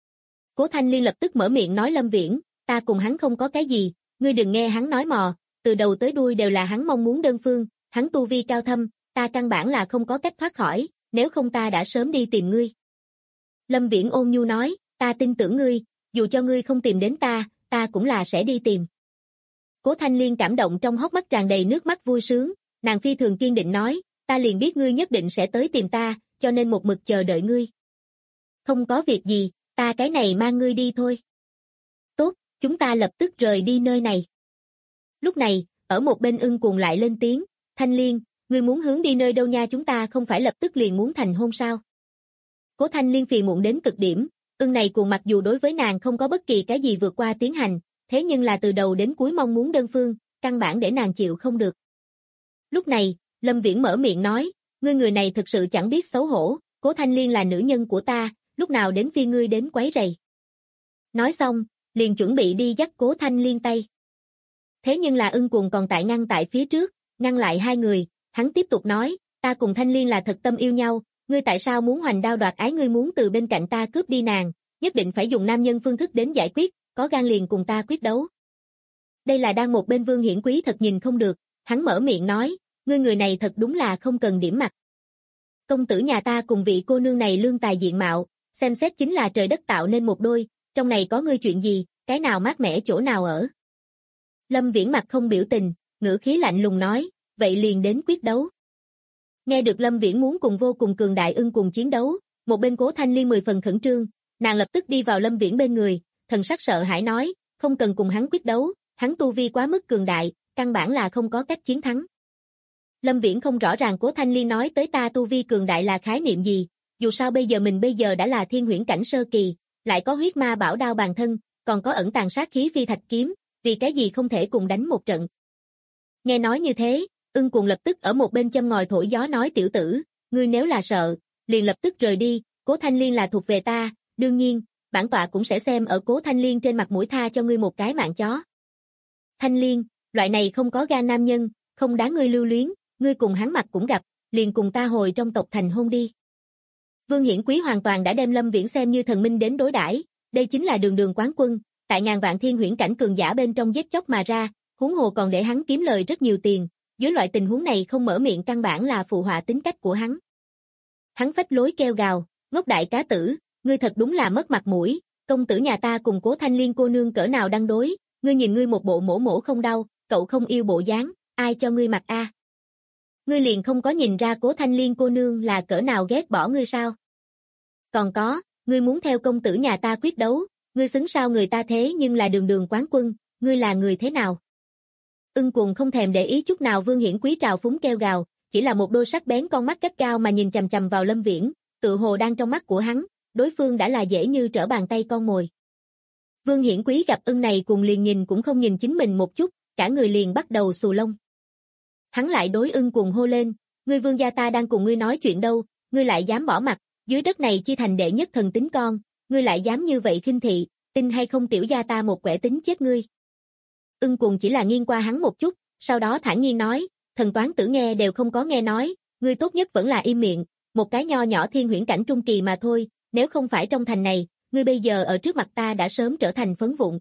Cố Thanh Liên lập tức mở miệng nói Lâm Viễn, ta cùng hắn không có cái gì, ngươi đừng nghe hắn nói mò, từ đầu tới đuôi đều là hắn mong muốn đơn phương, hắn tu vi cao thâm, ta căn bản là không có cách thoát khỏi, nếu không ta đã sớm đi tìm ngươi. Lâm Viễn ôn nhu nói, ta tin tưởng ngươi, dù cho ngươi không tìm đến ta cũng là sẽ đi tìm. Cố Thanh Liên cảm động trong hốc mắt tràn đầy nước mắt vui sướng, nàng phi thường kiên định nói, ta liền biết ngươi nhất định sẽ tới tìm ta, cho nên một mực chờ đợi ngươi. Không có việc gì, ta cái này mang ngươi đi thôi. Tốt, chúng ta lập tức rời đi nơi này. Lúc này, ở một bên Ưng Cuồng lại lên tiếng, Thanh Liên, ngươi muốn hướng đi nơi đâu nha, chúng ta không phải lập tức liền muốn thành hôn sao? Cố Thanh Liên phiền muộn đến cực điểm, Ưng này Cuồng mặc dù đối với nàng không có bất kỳ cái gì vượt qua tiến hành, thế nhưng là từ đầu đến cuối mong muốn đơn phương, căn bản để nàng chịu không được. Lúc này, Lâm Viễn mở miệng nói, ngươi người này thực sự chẳng biết xấu hổ, Cố Thanh Liên là nữ nhân của ta, lúc nào đến phiên ngươi đến quấy rầy. Nói xong, liền chuẩn bị đi dắt Cố Thanh Liên tay. Thế nhưng là Ưng Cuồng còn ngăn tại phía trước, ngăn lại hai người, hắn tiếp tục nói, ta cùng Thanh Liên là thật tâm yêu nhau, ngươi tại sao muốn hoành đao đoạt ái, ngươi muốn từ bên cạnh ta cướp đi nàng, nhất định phải dùng nam nhân phương thức đến giải quyết, có gan liền cùng ta quyết đấu. Đây là đang một bên Vương Hiển Quý thật nhìn không được, hắn mở miệng nói, ngươi người này thật đúng là không cần điểm mặt. Công tử nhà ta cùng vị cô nương này lương tài diện mạo, xem xét chính là trời đất tạo nên một đôi, trong này có ngươi chuyện gì, cái nào mát mẻ chỗ nào ở. Lâm Viễn mặt không biểu tình, ngữ khí lạnh lùng nói, vậy liền đến quyết đấu. Nghe được Lâm Viễn muốn cùng vô cùng cường đại Ưng Cuồng chiến đấu, một bên Cố Thanh Liên 10 phần khẩn trương, nàng lập tức đi vào Lâm Viễn bên người, thần sắc sợ hãi nói, không cần cùng hắn quyết đấu, hắn tu vi quá mức cường đại, căn bản là không có cách chiến thắng. Lâm Viễn không rõ ràng Cố Thanh Liên nói tới ta tu vi cường đại là khái niệm gì, dù sao mình bây giờ đã là thiên huyễn cảnh sơ kỳ, lại có huyết ma bảo đao bàn thân, còn có ẩn tàng sát khí phi thạch kiếm, vì cái gì không thể cùng đánh một trận. Nghe nói như thế, Ưng Cuồng lập tức ở một bên châm ngòi thổi gió nói tiểu tử, ngươi nếu là sợ, liền lập tức rời đi, Cố Thanh Liên là thuộc về ta, đương nhiên, bản tọa cũng sẽ xem ở Cố Thanh Liên trên mặt mũi tha cho ngươi một cái mạng chó. Thanh Liên, loại này không có gan nam nhân, không đáng ngươi lưu luyến, ngươi cùng hắn mặt cũng gặp, liền cùng ta hồi trong tộc thành hôn đi. Vương Hiển Quý hoàn toàn đã đem Lâm Viễn xem như thần minh đến đối đãi, đây chính là đường quán quân, tại ngàn vạn thiên huyễn cảnh cường giả bên trong giết chóc mà ra, huống hồ còn để hắn kiếm lời rất nhiều tiền, dưới loại tình huống này không mở miệng căn bản là phụ họa tính cách của hắn. Hắn phách lối kêu gào, ngốc đại cá tử, ngươi thật đúng là mất mặt mũi, công tử nhà ta cùng Cố Thanh Liên cô nương cỡ nào đang đối, ngươi nhìn ngươi một bộ mổ không đau, cậu không yêu bộ dáng, ai cho ngươi mặc a? Ngươi liền không có nhìn ra Cố Thanh Liên cô nương là cỡ nào ghét bỏ ngươi sao? Còn có, ngươi muốn theo công tử nhà ta quyết đấu, ngươi xứng sao người ta thế nhưng là đường đường quán quân, ngươi là người thế nào? Ưng Cuồng không thèm để ý chút nào Vương Hiển Quý trào phúng kêu gào, chỉ là một đôi sắc bén con mắt gắt gao mà nhìn chằm chằm vào Lâm Viễn, tự hồ đang trong mắt của hắn, đối phương đã là dễ như trở bàn tay con mồi. Vương Hiển Quý gặp Ưng này cùng liền nhìn cũng không nhìn chính mình một chút, cả người liền bắt đầu xù lông. Hắn lại đối Ưng Cuồng hô lên, ngươi vương gia ta đang cùng ngươi nói chuyện đâu, ngươi lại dám bỏ mặt, dưới đất này chi thành đệ nhất thần tính con, ngươi lại dám như vậy khinh thị, tin hay không tiểu gia ta một quẻ tính chết ngươi. Ưng Cuồng chỉ là nghiêng qua hắn một chút, sau đó thản nhiên nói, thần toán tử nghe đều không có nghe nói, ngươi tốt nhất vẫn là im miệng, một cái nho nhỏ thiên huyễn cảnh trung kỳ mà thôi, nếu không phải trong thành này, ngươi bây giờ ở trước mặt ta đã sớm trở thành phấn vụn.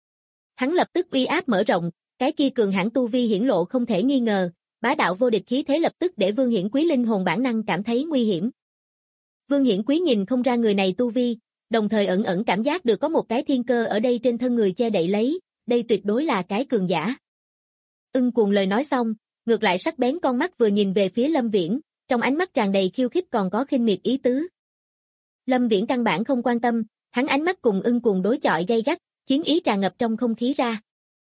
Hắn lập tức uy áp mở rộng, cái kia cường hãn tu vi hiển lộ không thể nghi ngờ, bá đạo vô địch khí thế lập tức để Vương Hiển Quý linh hồn bản năng cảm thấy nguy hiểm. Vương Hiển Quý nhìn không ra người này tu vi, đồng thời ẩn ẩn cảm giác được có một cái thiên cơ ở đây trên thân người che đậy lấy, đây tuyệt đối là cái cường giả. Ưng Cuồng lời nói xong, ngược lại sắc bén con mắt vừa nhìn về phía Lâm Viễn, trong ánh mắt tràn đầy khiêu khích còn có khinh miệt ý tứ. Lâm Viễn căn bản không quan tâm, hắn ánh mắt cùng Ưng Cuồng đối chọi gay gắt, chiến ý tràn ngập trong không khí ra.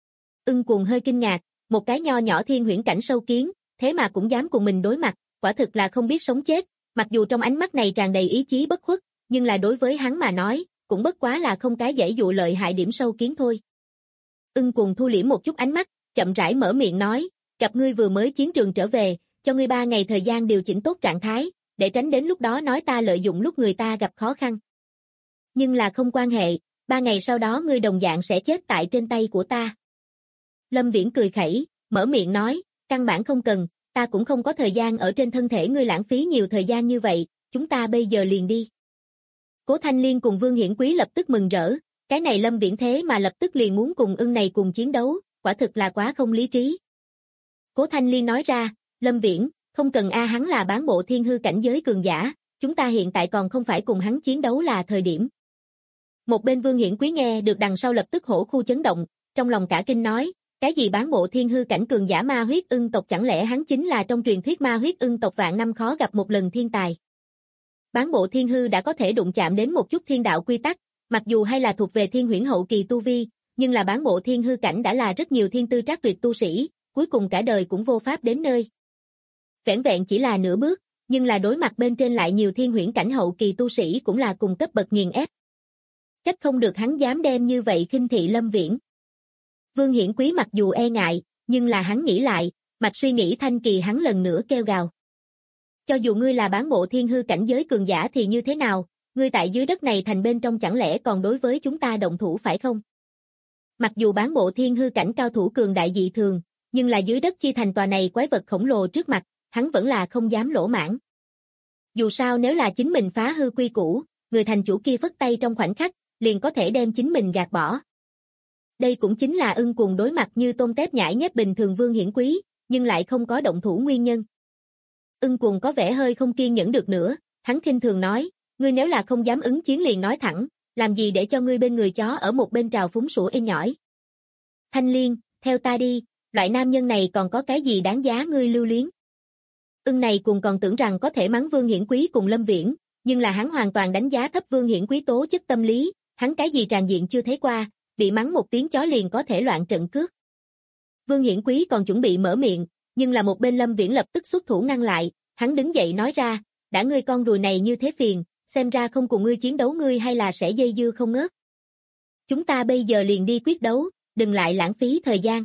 Ưng Cuồng hơi kinh ngạc, một cái nho nhỏ thiên huyễn cảnh sâu kiến, thế mà cũng dám cùng mình đối mặt, quả thực là không biết sống chết, mặc dù trong ánh mắt này tràn đầy ý chí bất khuất, nhưng là đối với hắn mà nói, cũng bất quá là không cái dễ dụ lợi hại điểm sâu kiến thôi. Ưng Cuồng thu liễm một chút ánh mắt, chậm rãi mở miệng nói, gặp ngươi vừa mới chiến trường trở về, cho ngươi 3 ngày thời gian điều chỉnh tốt trạng thái, để tránh đến lúc đó nói ta lợi dụng lúc người ta gặp khó khăn. Nhưng là không quan hệ, 3 ngày sau đó ngươi đồng dạng sẽ chết tại trên tay của ta. Lâm Viễn cười khẩy, mở miệng nói, căn bản không cần, ta cũng không có thời gian ở trên thân thể ngươi lãng phí nhiều thời gian như vậy, chúng ta bây giờ liền đi. Cố Thanh Liên cùng Vương Hiển Quý lập tức mừng rỡ, cái này Lâm Viễn thế mà lập tức liền muốn cùng Ưng này cùng chiến đấu, quả thực là quá không lý trí. Cố Thanh Liên nói ra, Lâm Viễn, không cần hắn là bán bộ thiên hư cảnh giới cường giả, chúng ta hiện tại còn không phải cùng hắn chiến đấu là thời điểm. Một bên Vương Hiển Quý nghe được đằng sau lập tức hổ khu chấn động, trong lòng cả kinh nói, cái gì bán bộ thiên hư cảnh cường giả ma huyết ưng tộc chẳng lẽ hắn chính là trong truyền thuyết ma huyết ưng tộc vạn năm khó gặp một lần thiên tài. Bán bộ thiên hư đã có thể đụng chạm đến một chút thiên đạo quy tắc, mặc dù hay là thuộc về thiên huyễn hậu kỳ tu vi, nhưng là bán bộ thiên hư cảnh đã là rất nhiều thiên tư trác tuyệt tu sĩ, cuối cùng cả đời cũng vô pháp đến nơi. Vẻn vẹn chỉ là nửa bước, nhưng là đối mặt bên trên lại nhiều thiên huyễn cảnh hậu kỳ tu sĩ cũng là cùng cấp bậc nghiền ép. Trách không được hắn dám đem như vậy khinh thị Lâm Viễn. Vương Hiển Quý mặc dù e ngại, nhưng là hắn nghĩ lại, mạch suy nghĩ thanh kỳ hắn lần nữa kêu gào. Cho dù ngươi là bán bộ thiên hư cảnh giới cường giả thì như thế nào, ngươi tại dưới đất này thành bên trong chẳng lẽ còn đối với chúng ta động thủ phải không? Mặc dù bán bộ thiên hư cảnh cao thủ cường đại dị thường, nhưng là dưới đất chi thành tòa này quái vật khổng lồ trước mặt, hắn vẫn là không dám lỗ mãng. Dù sao nếu là chính mình phá hư quy củ, người thành chủ kia phất tay trong khoảnh khắc, liền có thể đem chính mình gạt bỏ. Đây cũng chính là Ưng Cuồng đối mặt như tôm tép nhãi nhép bình thường Vương Hiển Quý, nhưng lại không có động thủ nguyên nhân. Ưng Cuồng có vẻ hơi không kiên nhẫn được nữa, hắn khinh thường nói, ngươi nếu là không dám ứng chiến liền nói thẳng, làm gì để cho ngươi bên người chó ở một bên trào phúng sủa êm nhỏi. Thanh Liên, theo ta đi, loại nam nhân này còn có cái gì đáng giá ngươi lưu luyến. Ưng này cùng còn tưởng rằng có thể mắng Vương Hiển Quý cùng Lâm Viễn, nhưng là hắn hoàn toàn đánh giá thấp Vương Hiển Quý tố chất tâm lý, hắn cái gì tràn diện chưa thấy qua, bị mắng một tiếng chó liền có thể loạn trận cước. Vương Hiển Quý còn chuẩn bị mở miệng, nhưng là một bên Lâm Viễn lập tức xuất thủ ngăn lại, hắn đứng dậy nói ra, đã ngươi con ruồi này như thế phiền, xem ra không cùng ngươi chiến đấu ngươi hay là sẽ dây dưa không ngớt. Chúng ta bây giờ liền đi quyết đấu, đừng lại lãng phí thời gian.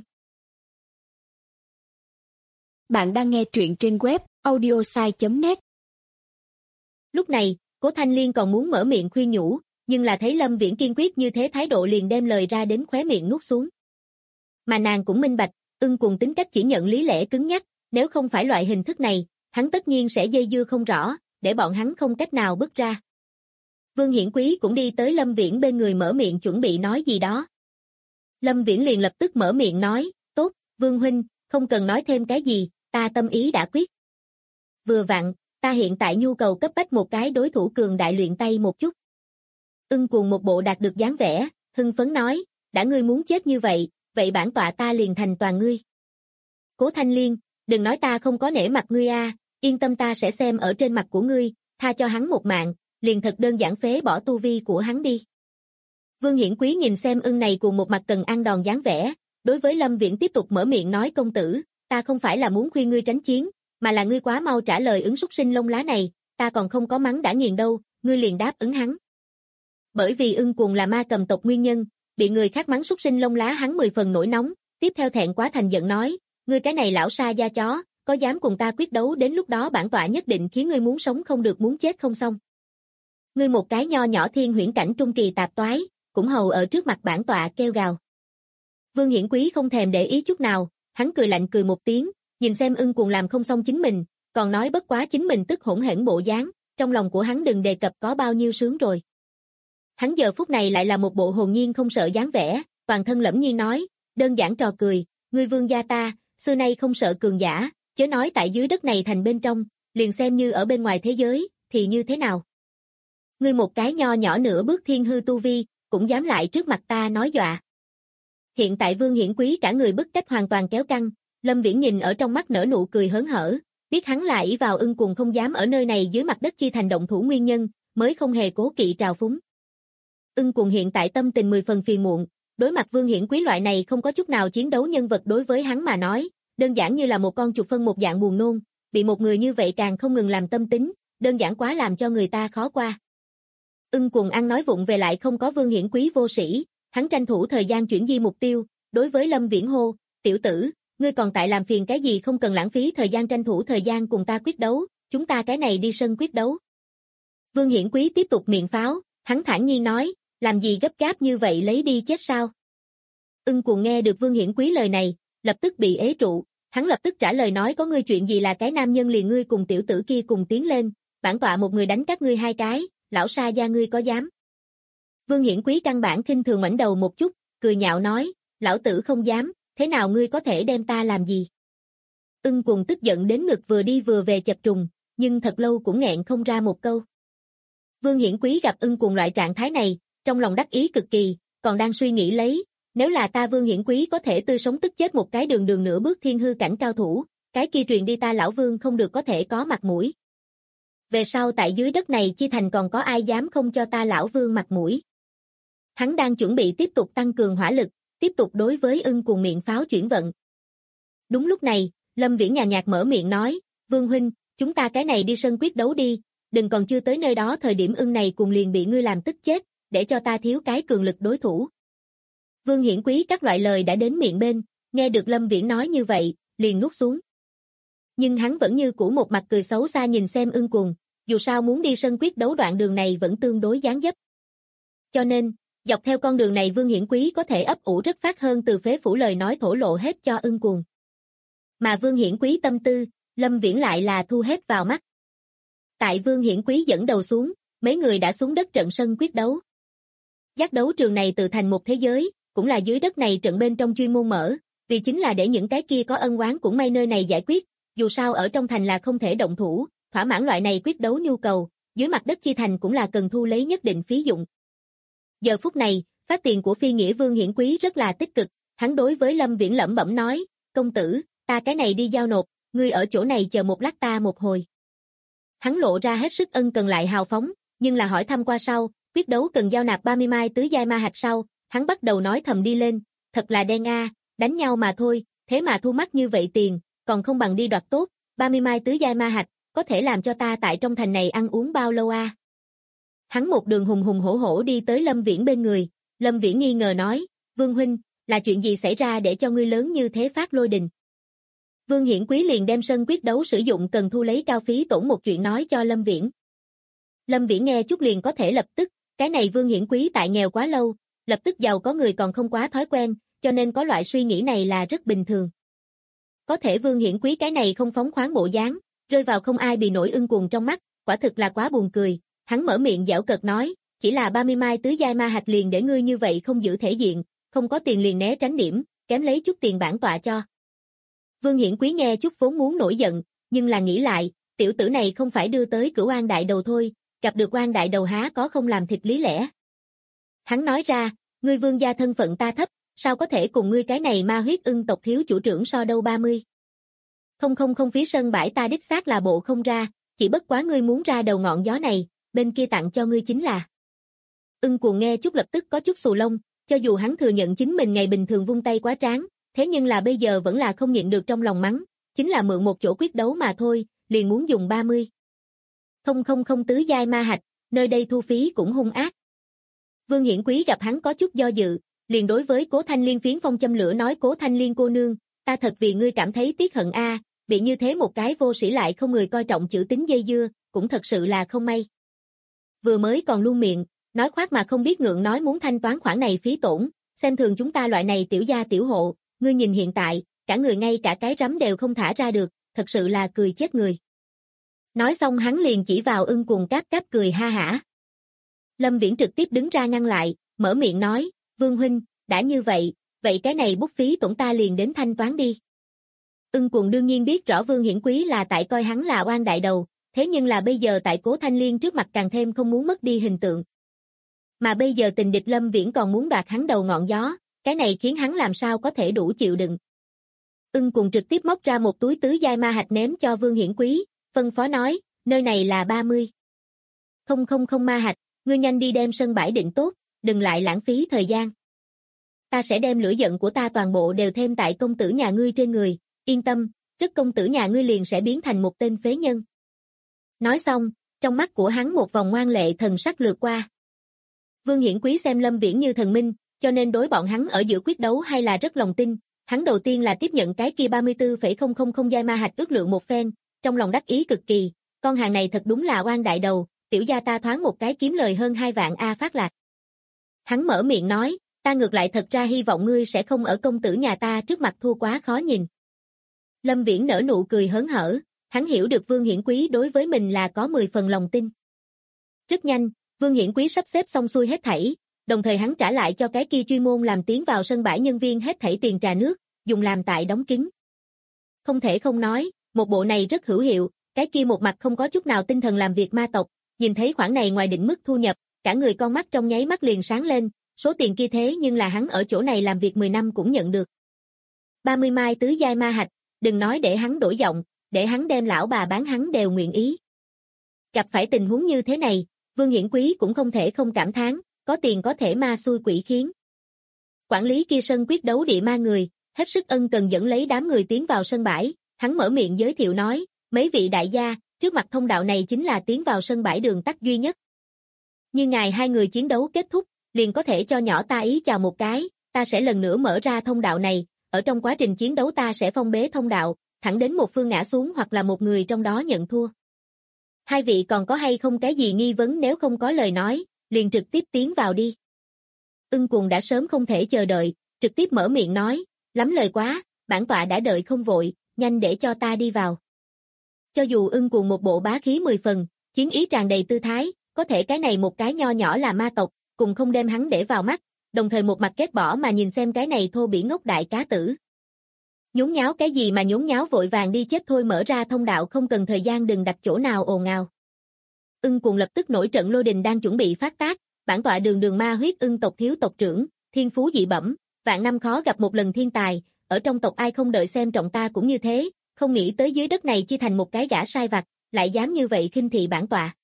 Bạn đang nghe truyện trên web audiosai.net. Lúc này, Cố Thanh Liên còn muốn mở miệng khuyên nhủ, nhưng là thấy Lâm Viễn kiên quyết như thế thái độ liền đem lời ra đến khóe miệng nuốt xuống. Mà nàng cũng minh bạch, Ưng Cuồng tính cách chỉ nhận lý lẽ cứng nhắc, nếu không phải loại hình thức này, hắn tất nhiên sẽ dây dưa không rõ, để bọn hắn không cách nào bước ra. Vương Hiển Quý cũng đi tới Lâm Viễn bên người mở miệng chuẩn bị nói gì đó. Lâm Viễn liền lập tức mở miệng nói, tốt, Vương Huynh, không cần nói thêm cái gì, ta tâm ý đã quyết. Vừa vặn, ta hiện tại nhu cầu cấp bách một cái đối thủ cường đại luyện tay một chút. Ưng Cuồng một bộ đạt được dáng vẻ, hưng phấn nói, đã ngươi muốn chết như vậy, vậy bản tọa ta liền thành toàn ngươi. Cố Thanh Liên, đừng nói ta không có nể mặt ngươi a, yên tâm ta sẽ xem ở trên mặt của ngươi, tha cho hắn một mạng, liền thật đơn giản phế bỏ tu vi của hắn đi. Vương Hiển Quý nhìn xem Ưng này cùng một mặt cần ăn đòn dáng vẻ, đối với Lâm Viễn tiếp tục mở miệng nói công tử, ta không phải là muốn khuyên ngươi tránh chiến, mà là ngươi quá mau trả lời ứng súc sinh lông lá này, ta còn không có mắng đã nghiền đâu, ngươi liền đáp ứng hắn. Bởi vì Ưng Cuồng là ma cầm tộc nguyên nhân, bị người khác mắng súc sinh lông lá hắn 10 phần nổi nóng, tiếp theo thẹn quá thành giận nói, ngươi cái này lão sa da chó, có dám cùng ta quyết đấu đến lúc đó bản tọa nhất định khiến ngươi muốn sống không được muốn chết không xong. Ngươi một cái nho nhỏ thiên huyễn cảnh trung kỳ tạp toái, cũng hầu ở trước mặt bản tọa kêu gào. Vương Hiển Quý không thèm để ý chút nào, hắn cười lạnh cười một tiếng, nhìn xem Ưng Cuồng làm không xong chính mình, còn nói bất quá chính mình tức hỗn hển bộ dáng, trong lòng của hắn đừng đề cập có bao nhiêu sướng rồi. Hắn giờ phút này lại là một bộ hồn nhiên không sợ dáng vẻ, toàn thân lẫm nhiên nói, đơn giản trò cười, ngươi vương gia ta, xưa nay không sợ cường giả, chớ nói tại dưới đất này thành bên trong, liền xem như ở bên ngoài thế giới, thì như thế nào? Ngươi một cái nho nhỏ nửa bước thiên hư tu vi, cũng dám lại trước mặt ta nói dọa. Hiện tại Vương Hiển Quý cả người bức cách hoàn toàn kéo căng, Lâm Viễn nhìn ở trong mắt nở nụ cười hớn hở, biết hắn là ỷ vào Ưng Cuồng không dám ở nơi này dưới mặt đất chi thành động thủ nguyên nhân, mới không hề cố kỵ trào phúng. Ưng Cuồng hiện tại tâm tình 10 phần phiền muộn, đối mặt Vương Hiển Quý loại này không có chút nào chiến đấu nhân vật đối với hắn mà nói, đơn giản như là một con chuột phân một dạng buồn nôn, bị một người như vậy càng không ngừng làm tâm tính, đơn giản quá làm cho người ta khó qua. Ưng Cuồng ăn nói vụng về lại không có Vương Hiển Quý vô sĩ, hắn tranh thủ thời gian chuyển di mục tiêu, đối với Lâm Viễn hô, tiểu tử, ngươi còn tại làm phiền cái gì không cần lãng phí thời gian tranh thủ thời gian cùng ta quyết đấu, chúng ta cái này đi sân quyết đấu. Vương Hiển Quý tiếp tục miệng pháo, hắn thản nhiên nói, làm gì gấp gáp như vậy lấy đi chết sao? Ưng Cuồng nghe được Vương Hiển Quý lời này, lập tức bị ế trụ, hắn lập tức trả lời nói có ngươi chuyện gì là cái nam nhân liền ngươi cùng tiểu tử kia cùng tiến lên, bản tọa một người đánh các ngươi hai cái, lão sa gia ngươi có dám? Vương Hiển Quý căn bản khinh thường ngoảnh đầu một chút, cười nhạo nói, lão tử không dám, thế nào ngươi có thể đem ta làm gì? Ưng Cuồng tức giận đến ngực vừa đi vừa về chập trùng, nhưng thật lâu cũng nghẹn không ra một câu. Vương Hiển Quý gặp Ưng Cuồng loại trạng thái này, trong lòng đắc ý cực kỳ, còn đang suy nghĩ lấy, nếu là ta Vương Hiển Quý có thể tươi sống tức chết một cái đường đường nửa bước thiên hư cảnh cao thủ, cái kia truyền đi ta lão Vương không được có thể có mặt mũi. Về sau tại dưới đất này chi thành còn có ai dám không cho ta lão Vương mặt mũi. Hắn đang chuẩn bị tiếp tục tăng cường hỏa lực, tiếp tục đối với Ưng Cuồng miệng pháo chuyển vận. Đúng lúc này, Lâm Viễn nhàn nhạt mở miệng nói, Vương huynh, chúng ta cái này đi sân quyết đấu đi, đừng còn chưa tới nơi đó thời điểm Ưng này cùng liền bị ngươi làm tức chết, để cho ta thiếu cái cường lực đối thủ. Vương Hiển Quý các loại lời đã đến miệng bên, nghe được Lâm Viễn nói như vậy, liền nuốt xuống. Nhưng hắn vẫn như cũ một mặt cười xấu xa nhìn xem Ưng Cuồng, dù sao muốn đi sân quyết đấu đoạn đường này vẫn tương đối gián dấp. Cho nên, dọc theo con đường này Vương Hiển Quý có thể ấp ủ rất phát hơn từ phế phủ lời nói thổ lộ hết cho Ưng Cuồng. Mà Vương Hiển Quý tâm tư, Lâm Viễn lại là thu hết vào mắt. Tại Vương Hiển Quý dẫn đầu xuống, mấy người đã xuống đất trận sân quyết đấu. Giác đấu trường này tự thành một thế giới, cũng là dưới đất này trận bên trong chuyên môn mở, vì chính là để những cái kia có ân oán cũng may nơi này giải quyết, dù sao ở trong thành là không thể động thủ, thỏa mãn loại này quyết đấu nhu cầu, dưới mặt đất chi thành cũng là cần thu lấy nhất định phí dụng. Giờ phút này, phát tiền của phi nghĩa Vương Hiển Quý rất là tích cực, hắn đối với Lâm Viễn lẩm bẩm nói, công tử, ta cái này đi giao nộp, ngươi ở chỗ này chờ một lát ta một hồi. Hắn lộ ra hết sức ân cần lại hào phóng, nhưng là hỏi thăm qua sau, quyết đấu cần giao nạp 30 mai tứ giai ma hạch sau, hắn bắt đầu nói thầm đi lên, thật là đen a, đánh nhau mà thôi, thế mà thu mắc như vậy tiền, còn không bằng đi đoạt tốt, 30 mai tứ giai ma hạch, có thể làm cho ta tại trong thành này ăn uống bao lâu a? Hắn một đường hùng hùng hổ hổ đi tới Lâm Viễn bên người, Lâm Viễn nghi ngờ nói, Vương huynh, là chuyện gì xảy ra để cho ngươi lớn như thế phát lôi đình? Vương Hiển Quý liền đem sân quyết đấu sử dụng cần thu lấy cao phí tổn một chuyện nói cho Lâm Viễn. Lâm Viễn nghe chút liền có thể lập tức, cái này Vương Hiển Quý tại nghèo quá lâu, lập tức giàu có người còn không quá thói quen, cho nên có loại suy nghĩ này là rất bình thường. Có thể Vương Hiển Quý cái này không phóng khoáng bộ dáng, rơi vào không ai bị nổi Ưng Cuồng trong mắt, quả thực là quá buồn cười, hắn mở miệng giảo cợt nói, chỉ là 30 mai tứ giai ma hạch liền để ngươi như vậy không giữ thể diện, không có tiền liền né tránh điểm, kém lấy chút tiền bản tọa cho. Vương Hiển Quý nghe chút vốn muốn nổi giận, nhưng là nghĩ lại, tiểu tử này không phải đưa tới Cửu Oan đại đầu thôi, gặp được Oan đại đầu há có không làm thịt lý lẽ. Hắn nói ra, ngươi vương gia thân phận ta thấp, sao có thể cùng ngươi cái này ma huyết ưng tộc thiếu chủ trưởng so đâu 30. Không, phía sân bãi ta đích xác là bộ không ra, chỉ bất quá ngươi muốn ra đầu ngọn gió này, bên kia tặng cho ngươi chính là. Ưng Cuồng nghe chút lập tức có chút xù lông, cho dù hắn thừa nhận chính mình ngày bình thường vung tay quá tráng, thế nhưng là bây giờ vẫn là không nhịn được trong lòng mắng, chính là mượn một chỗ quyết đấu mà thôi, liền muốn dùng 30. Không tứ giai ma hạch, nơi đây thu phí cũng hung ác. Vương Hiển Quý gặp hắn có chút do dự, liền đối với Cố Thanh Liên phiến phong châm lửa nói Cố Thanh Liên cô nương, ta thật vì ngươi cảm thấy tiếc hận a, bị như thế một cái vô sĩ lại không người coi trọng chữ tín dây dưa, cũng thật sự là không may. Vừa mới còn luôn miệng, nói khoác mà không biết ngượng nói muốn thanh toán khoản này phí tổn, xem thường chúng ta loại này tiểu gia tiểu hộ, ngươi nhìn hiện tại, cả người ngay cả cái rắm đều không thả ra được, thật sự là cười chết người. Nói xong hắn liền chỉ vào Ưng Cuồng cáp cáp cười ha hả. Lâm Viễn trực tiếp đứng ra ngăn lại, mở miệng nói, Vương huynh, đã như vậy, vậy cái này bút phí tổn ta liền đến thanh toán đi. Ưng Cuồng đương nhiên biết rõ Vương Hiển Quý là tại coi hắn là oan đại đầu, thế nhưng là bây giờ tại Cố Thanh Liên trước mặt càng thêm không muốn mất đi hình tượng. Mà bây giờ tình địch Lâm Viễn còn muốn đoạt hắn đầu ngọn gió, cái này khiến hắn làm sao có thể đủ chịu đựng. Ưng Cuồng trực tiếp móc ra một túi tứ giai ma hạch ném cho Vương Hiển Quý, phân phó nói, nơi này là 30. Không ma hạch, ngươi nhanh đi đem sân bãi định tốt, đừng lại lãng phí thời gian. Ta sẽ đem lửa giận của ta toàn bộ đều thêm tại công tử nhà ngươi trên người, yên tâm, rất công tử nhà ngươi liền sẽ biến thành một tên phế nhân. Nói xong, trong mắt của hắn một vòng ngoan lệ thần sắc lướt qua. Vương Hiển Quý xem Lâm Viễn như thần minh, cho nên đối bọn hắn ở giữa quyết đấu hay là rất lòng tin, hắn đầu tiên là tiếp nhận cái kia 34,000 giai ma hạch ước lượng một phen, trong lòng đắc ý cực kỳ, con hàng này thật đúng là oan đại đầu, tiểu gia ta thoáng một cái kiếm lời hơn 2 vạn a phát lạc. Hắn mở miệng nói, ta ngược lại thật ra hy vọng ngươi sẽ không ở công tử nhà ta trước mặt thua quá khó nhìn. Lâm Viễn nở nụ cười hớn hở, hắn hiểu được Vương Hiển Quý đối với mình là có 10 phần lòng tin. Rất nhanh, Vương Hiển Quý sắp xếp xong xuôi hết thảy, đồng thời hắn trả lại cho cái kia chuyên môn làm tiến vào sân bãi nhân viên hết thảy tiền trà nước, dùng làm tại đóng kín. Không thể không nói, một bộ này rất hữu hiệu, cái kia một mặt không có chút nào tinh thần làm việc ma tộc, nhìn thấy khoản này ngoài định mức thu nhập, cả người con mắt trong nháy mắt liền sáng lên, số tiền kia thế nhưng là hắn ở chỗ này làm việc 10 năm cũng nhận được. 30 mai tứ giai ma hạch, đừng nói để hắn đổi giọng, để hắn đem lão bà bán hắn đều nguyện ý. Gặp phải tình huống như thế này, Vương Hiển Quý cũng không thể không cảm thán, có tiền có thể ma xui quỷ khiến. Quản lý kia sân quyết đấu địa ma người, hết sức ân cần dẫn lấy đám người tiến vào sân bãi, hắn mở miệng giới thiệu nói, mấy vị đại gia, trước mặt thông đạo này chính là tiến vào sân bãi đường tắt duy nhất. Như ngài hai người chiến đấu kết thúc, liền có thể cho nhỏ ta ý chào một cái, ta sẽ lần nữa mở ra thông đạo này, ở trong quá trình chiến đấu ta sẽ phong bế thông đạo, thẳng đến một phương ngã xuống hoặc là một người trong đó nhận thua. Hai vị còn có hay không cái gì nghi vấn, nếu không có lời nói, liền trực tiếp tiến vào đi. Ưng Cuồng đã sớm không thể chờ đợi, trực tiếp mở miệng nói, lắm lời quá, bản tọa đã đợi không vội, nhanh để cho ta đi vào. Cho dù Ưng Cuồng một bộ bá khí 10 phần, chiến ý tràn đầy tư thái, có thể cái này một cái nho nhỏ là ma tộc, cùng không đem hắn để vào mắt, đồng thời một mặt ghét bỏ mà nhìn xem cái này thô bỉ ngốc đại cá tử. Nhốn nháo cái gì mà nhốn nháo, vội vàng đi chết thôi, mở ra thông đạo không cần thời gian, đừng đặt chỗ nào ồn ào. Ưng Cuồng lập tức nổi trận lôi đình đang chuẩn bị phát tác, bản tọa đường ma huyết ưng tộc thiếu tộc trưởng, thiên phú dị bẩm, vạn năm khó gặp một lần thiên tài, ở trong tộc ai không đợi xem trọng ta cũng như thế, không nghĩ tới dưới đất này chi thành một cái gã sai vặt, lại dám như vậy khinh thị bản tọa.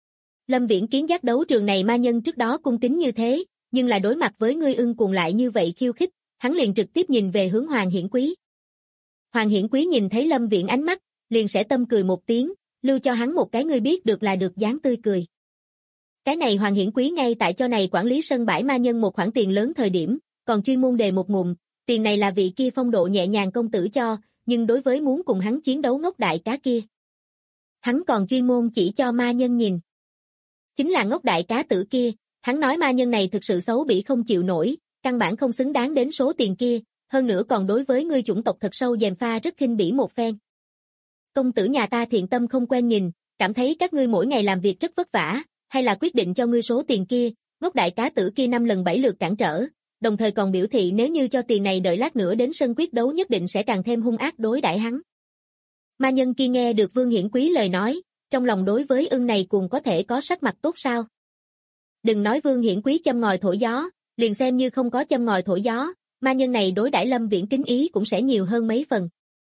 Lâm Viễn kiến giác đấu trường này ma nhân trước đó cung kính như thế, nhưng là đối mặt với ngươi Ưng Cuồng lại như vậy khiêu khích, hắn liền trực tiếp nhìn về hướng Hoàng Hiển Quý. Hoàng Hiển Quý nhìn thấy Lâm Viễn ánh mắt, liền sẽ tâm cười một tiếng, lưu cho hắn một cái ngươi biết được là được dáng tươi cười. Cái này Hoàng Hiển Quý ngay tại cho này quản lý sân bãi ma nhân một khoản tiền lớn thời điểm, còn chuyên môn đề một ngụm, tiền này là vị kia phong độ nhẹ nhàng công tử cho, nhưng đối với muốn cùng hắn chiến đấu ngốc đại cá kia, hắn còn chuyên môn chỉ cho ma nhân nhìn. Chính là ngốc đại cá tử kia, hắn nói ma nhân này thực sự xấu bỉ không chịu nổi, căn bản không xứng đáng đến số tiền kia, hơn nữa còn đối với ngươi chủng tộc thật sâu gièm pha rất khinh bỉ một phen. Công tử nhà ta thiện tâm không quen nhìn, cảm thấy các ngươi mỗi ngày làm việc rất vất vả, hay là quyết định cho ngươi số tiền kia, ngốc đại cá tử kia 5 lần 7 lượt cản trở, đồng thời còn biểu thị nếu như cho tiền này đợi lát nữa đến sân quyết đấu nhất định sẽ càng thêm hung ác đối đãi hắn. Ma nhân kia nghe được Vương Hiển Quý lời nói, trong lòng đối với Ưng này cùng có thể có sắc mặt tốt sao? Đừng nói Vương Hiển Quý châm ngòi thổi gió, liền xem như không có châm ngòi thổi gió, ma nhân này đối đãi Lâm Viễn kính ý cũng sẽ nhiều hơn mấy phần.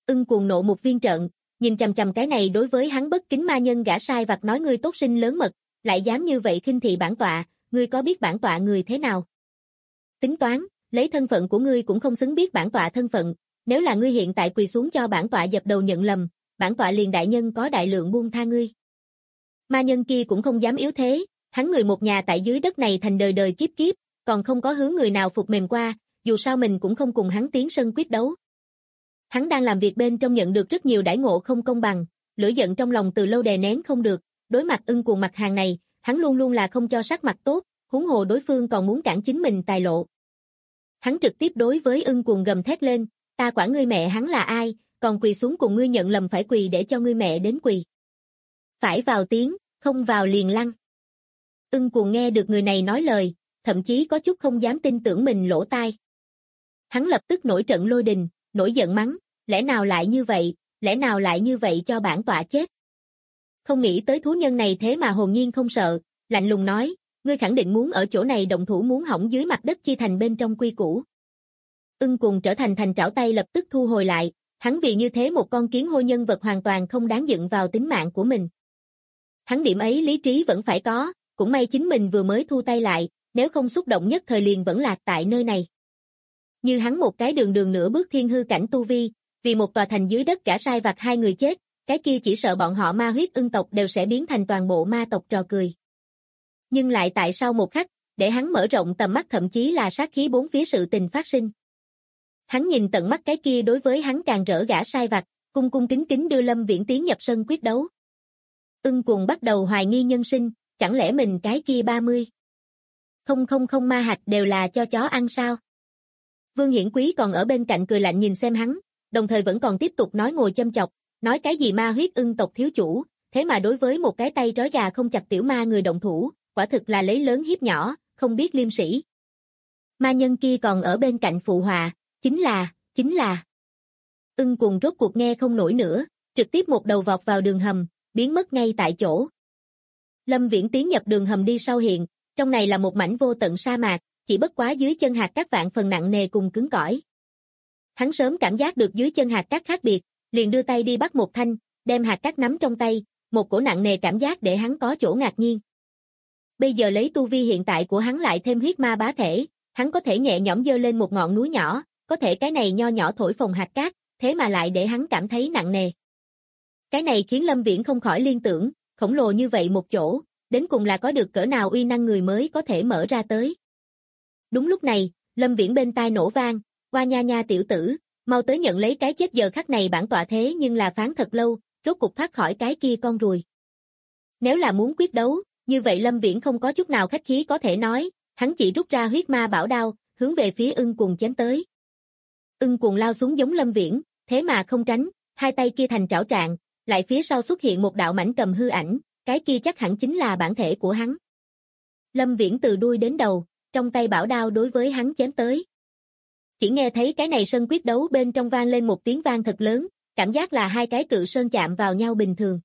Ưng cuồng nộ một viên trợn, nhìn chằm chằm cái này đối với hắn bất kính ma nhân gã sai vặt nói ngươi tốt sinh lớn mật, lại dám như vậy khinh thị bản tọa, ngươi có biết bản tọa người thế nào? Tính toán, lấy thân phận của ngươi cũng không xứng biết bản tọa thân phận, nếu là ngươi hiện tại quỳ xuống cho bản tọa dập đầu nhận lầm, bản tọa liền đại nhân có đại lượng buông tha ngươi. Ma nhân kia cũng không dám yếu thế, hắn người một nhà tại dưới đất này thành đời đời kiếp kiếp, còn không có hướng người nào phục mềm qua, dù sao mình cũng không cùng hắn tiến sân quyết đấu. Hắn đang làm việc bên trong nhận được rất nhiều đãi ngộ không công bằng, lửa giận trong lòng từ lâu đè nén không được, đối mặt Ưng cuồng mặt hàng này, hắn luôn luôn là không cho sắc mặt tốt, huống hồ đối phương còn muốn cản chính mình tài lộ. Hắn trực tiếp đối với Ưng cuồng gầm thét lên, ta quản ngươi mẹ hắn là ai, còn quỳ xuống cùng ngươi nhận lầm phải quỳ để cho ngươi mẹ đến quỳ. Phải vào tiếng, không vào liền lăn. Ưng cuồng nghe được người này nói lời, thậm chí có chút không dám tin tưởng mình lỗ tai. Hắn lập tức nổi trận lôi đình, nổi giận mắng, lẽ nào lại như vậy, lẽ nào lại như vậy cho bản tọa chết. Không nghĩ tới thú nhân này thế mà hồn nhiên không sợ, lạnh lùng nói, ngươi khẳng định muốn ở chỗ này động thủ muốn hỏng dưới mặt đất chi thành bên trong quy củ. Ưng cuồng trở thành thành trảo tay lập tức thu hồi lại, hắn vì như thế một con kiến hôi nhân vật hoàn toàn không đáng dựng vào tính mạng của mình. Hắn điểm ấy lý trí vẫn phải có, cũng may chính mình vừa mới thu tay lại, nếu không xúc động nhất thời liền vẫn lạc tại nơi này. Như hắn một cái đường đường nửa bước thiên hư cảnh tu vi, vì một tòa thành dưới đất cả sai vặt hai người chết, cái kia chỉ sợ bọn họ ma huyết ưng tộc đều sẽ biến thành toàn bộ ma tộc trò cười. Nhưng lại tại sau một khắc, để hắn mở rộng tầm mắt thậm chí là sát khí bốn phía sự tình phát sinh. Hắn nhìn tận mắt cái kia đối với hắn càng rỡ gã sai vặt, cung cung kính kính đưa Lâm Viễn tiến nhập sân quyết đấu. Ưng cuồng bắt đầu hoài nghi nhân sinh, chẳng lẽ mình cái kia 30. Không ma hạch đều là cho chó ăn sao? Vương Hiển Quý còn ở bên cạnh cười lạnh nhìn xem hắn, đồng thời vẫn còn tiếp tục nói ngồi châm chọc, nói cái gì ma huyết ưng tộc thiếu chủ, thế mà đối với một cái tay trói gà không chặt tiểu ma người động thủ, quả thực là lấy lớn hiếp nhỏ, không biết liêm sỉ. Ma nhân kia còn ở bên cạnh phụ họa, chính là. Ưng cuồng rốt cuộc nghe không nổi nữa, trực tiếp một đầu vọt vào đường hầm, biến mất ngay tại chỗ. Lâm Viễn tiến nhập đường hầm đi sau hiện, trong này là một mảnh vô tận sa mạc, chỉ bất quá dưới chân hạt cát vạn phần nặng nề cùng cứng cỏi. Hắn sớm cảm giác được dưới chân hạt cát khác biệt, liền đưa tay đi bắt một thanh, đem hạt cát nắm trong tay, một cổ nặng nề cảm giác để hắn có chỗ ngạc nhiên. Bây giờ lấy tu vi hiện tại của hắn lại thêm huyết ma bá thể, hắn có thể nhẹ nhõm dơ lên một ngọn núi nhỏ, có thể cái này nho nhỏ thổi phồng hạt cát, thế mà lại để hắn cảm thấy nặng nề. Cái này khiến Lâm Viễn không khỏi liên tưởng, khổng lồ như vậy một chỗ, đến cùng là có được cỡ nào uy năng người mới có thể mở ra tới. Đúng lúc này, Lâm Viễn bên tai nổ vang, oa nha nha tiểu tử, mau tới nhận lấy cái chết giờ khắc này bản tọa thế nhưng là phán thật lâu, rốt cục thoát khỏi cái kia con ruồi. Nếu là muốn quyết đấu, như vậy Lâm Viễn không có chút nào khách khí có thể nói, hắn chỉ rút ra huyết ma bảo đao, hướng về phía Ưng cuồng chém tới. Ưng cuồng lao xuống giống Lâm Viễn, thế mà không tránh, hai tay kia thành trảo trạng, lại phía sau xuất hiện một đạo mảnh cầm hư ảnh, cái kia chắc hẳn chính là bản thể của hắn. Lâm Viễn từ đuôi đến đầu, trong tay bảo đao đối với hắn chém tới. Chỉ nghe thấy cái này sân quyết đấu bên trong vang lên một tiếng vang thật lớn, cảm giác là hai cái cự sơn chạm vào nhau bình thường.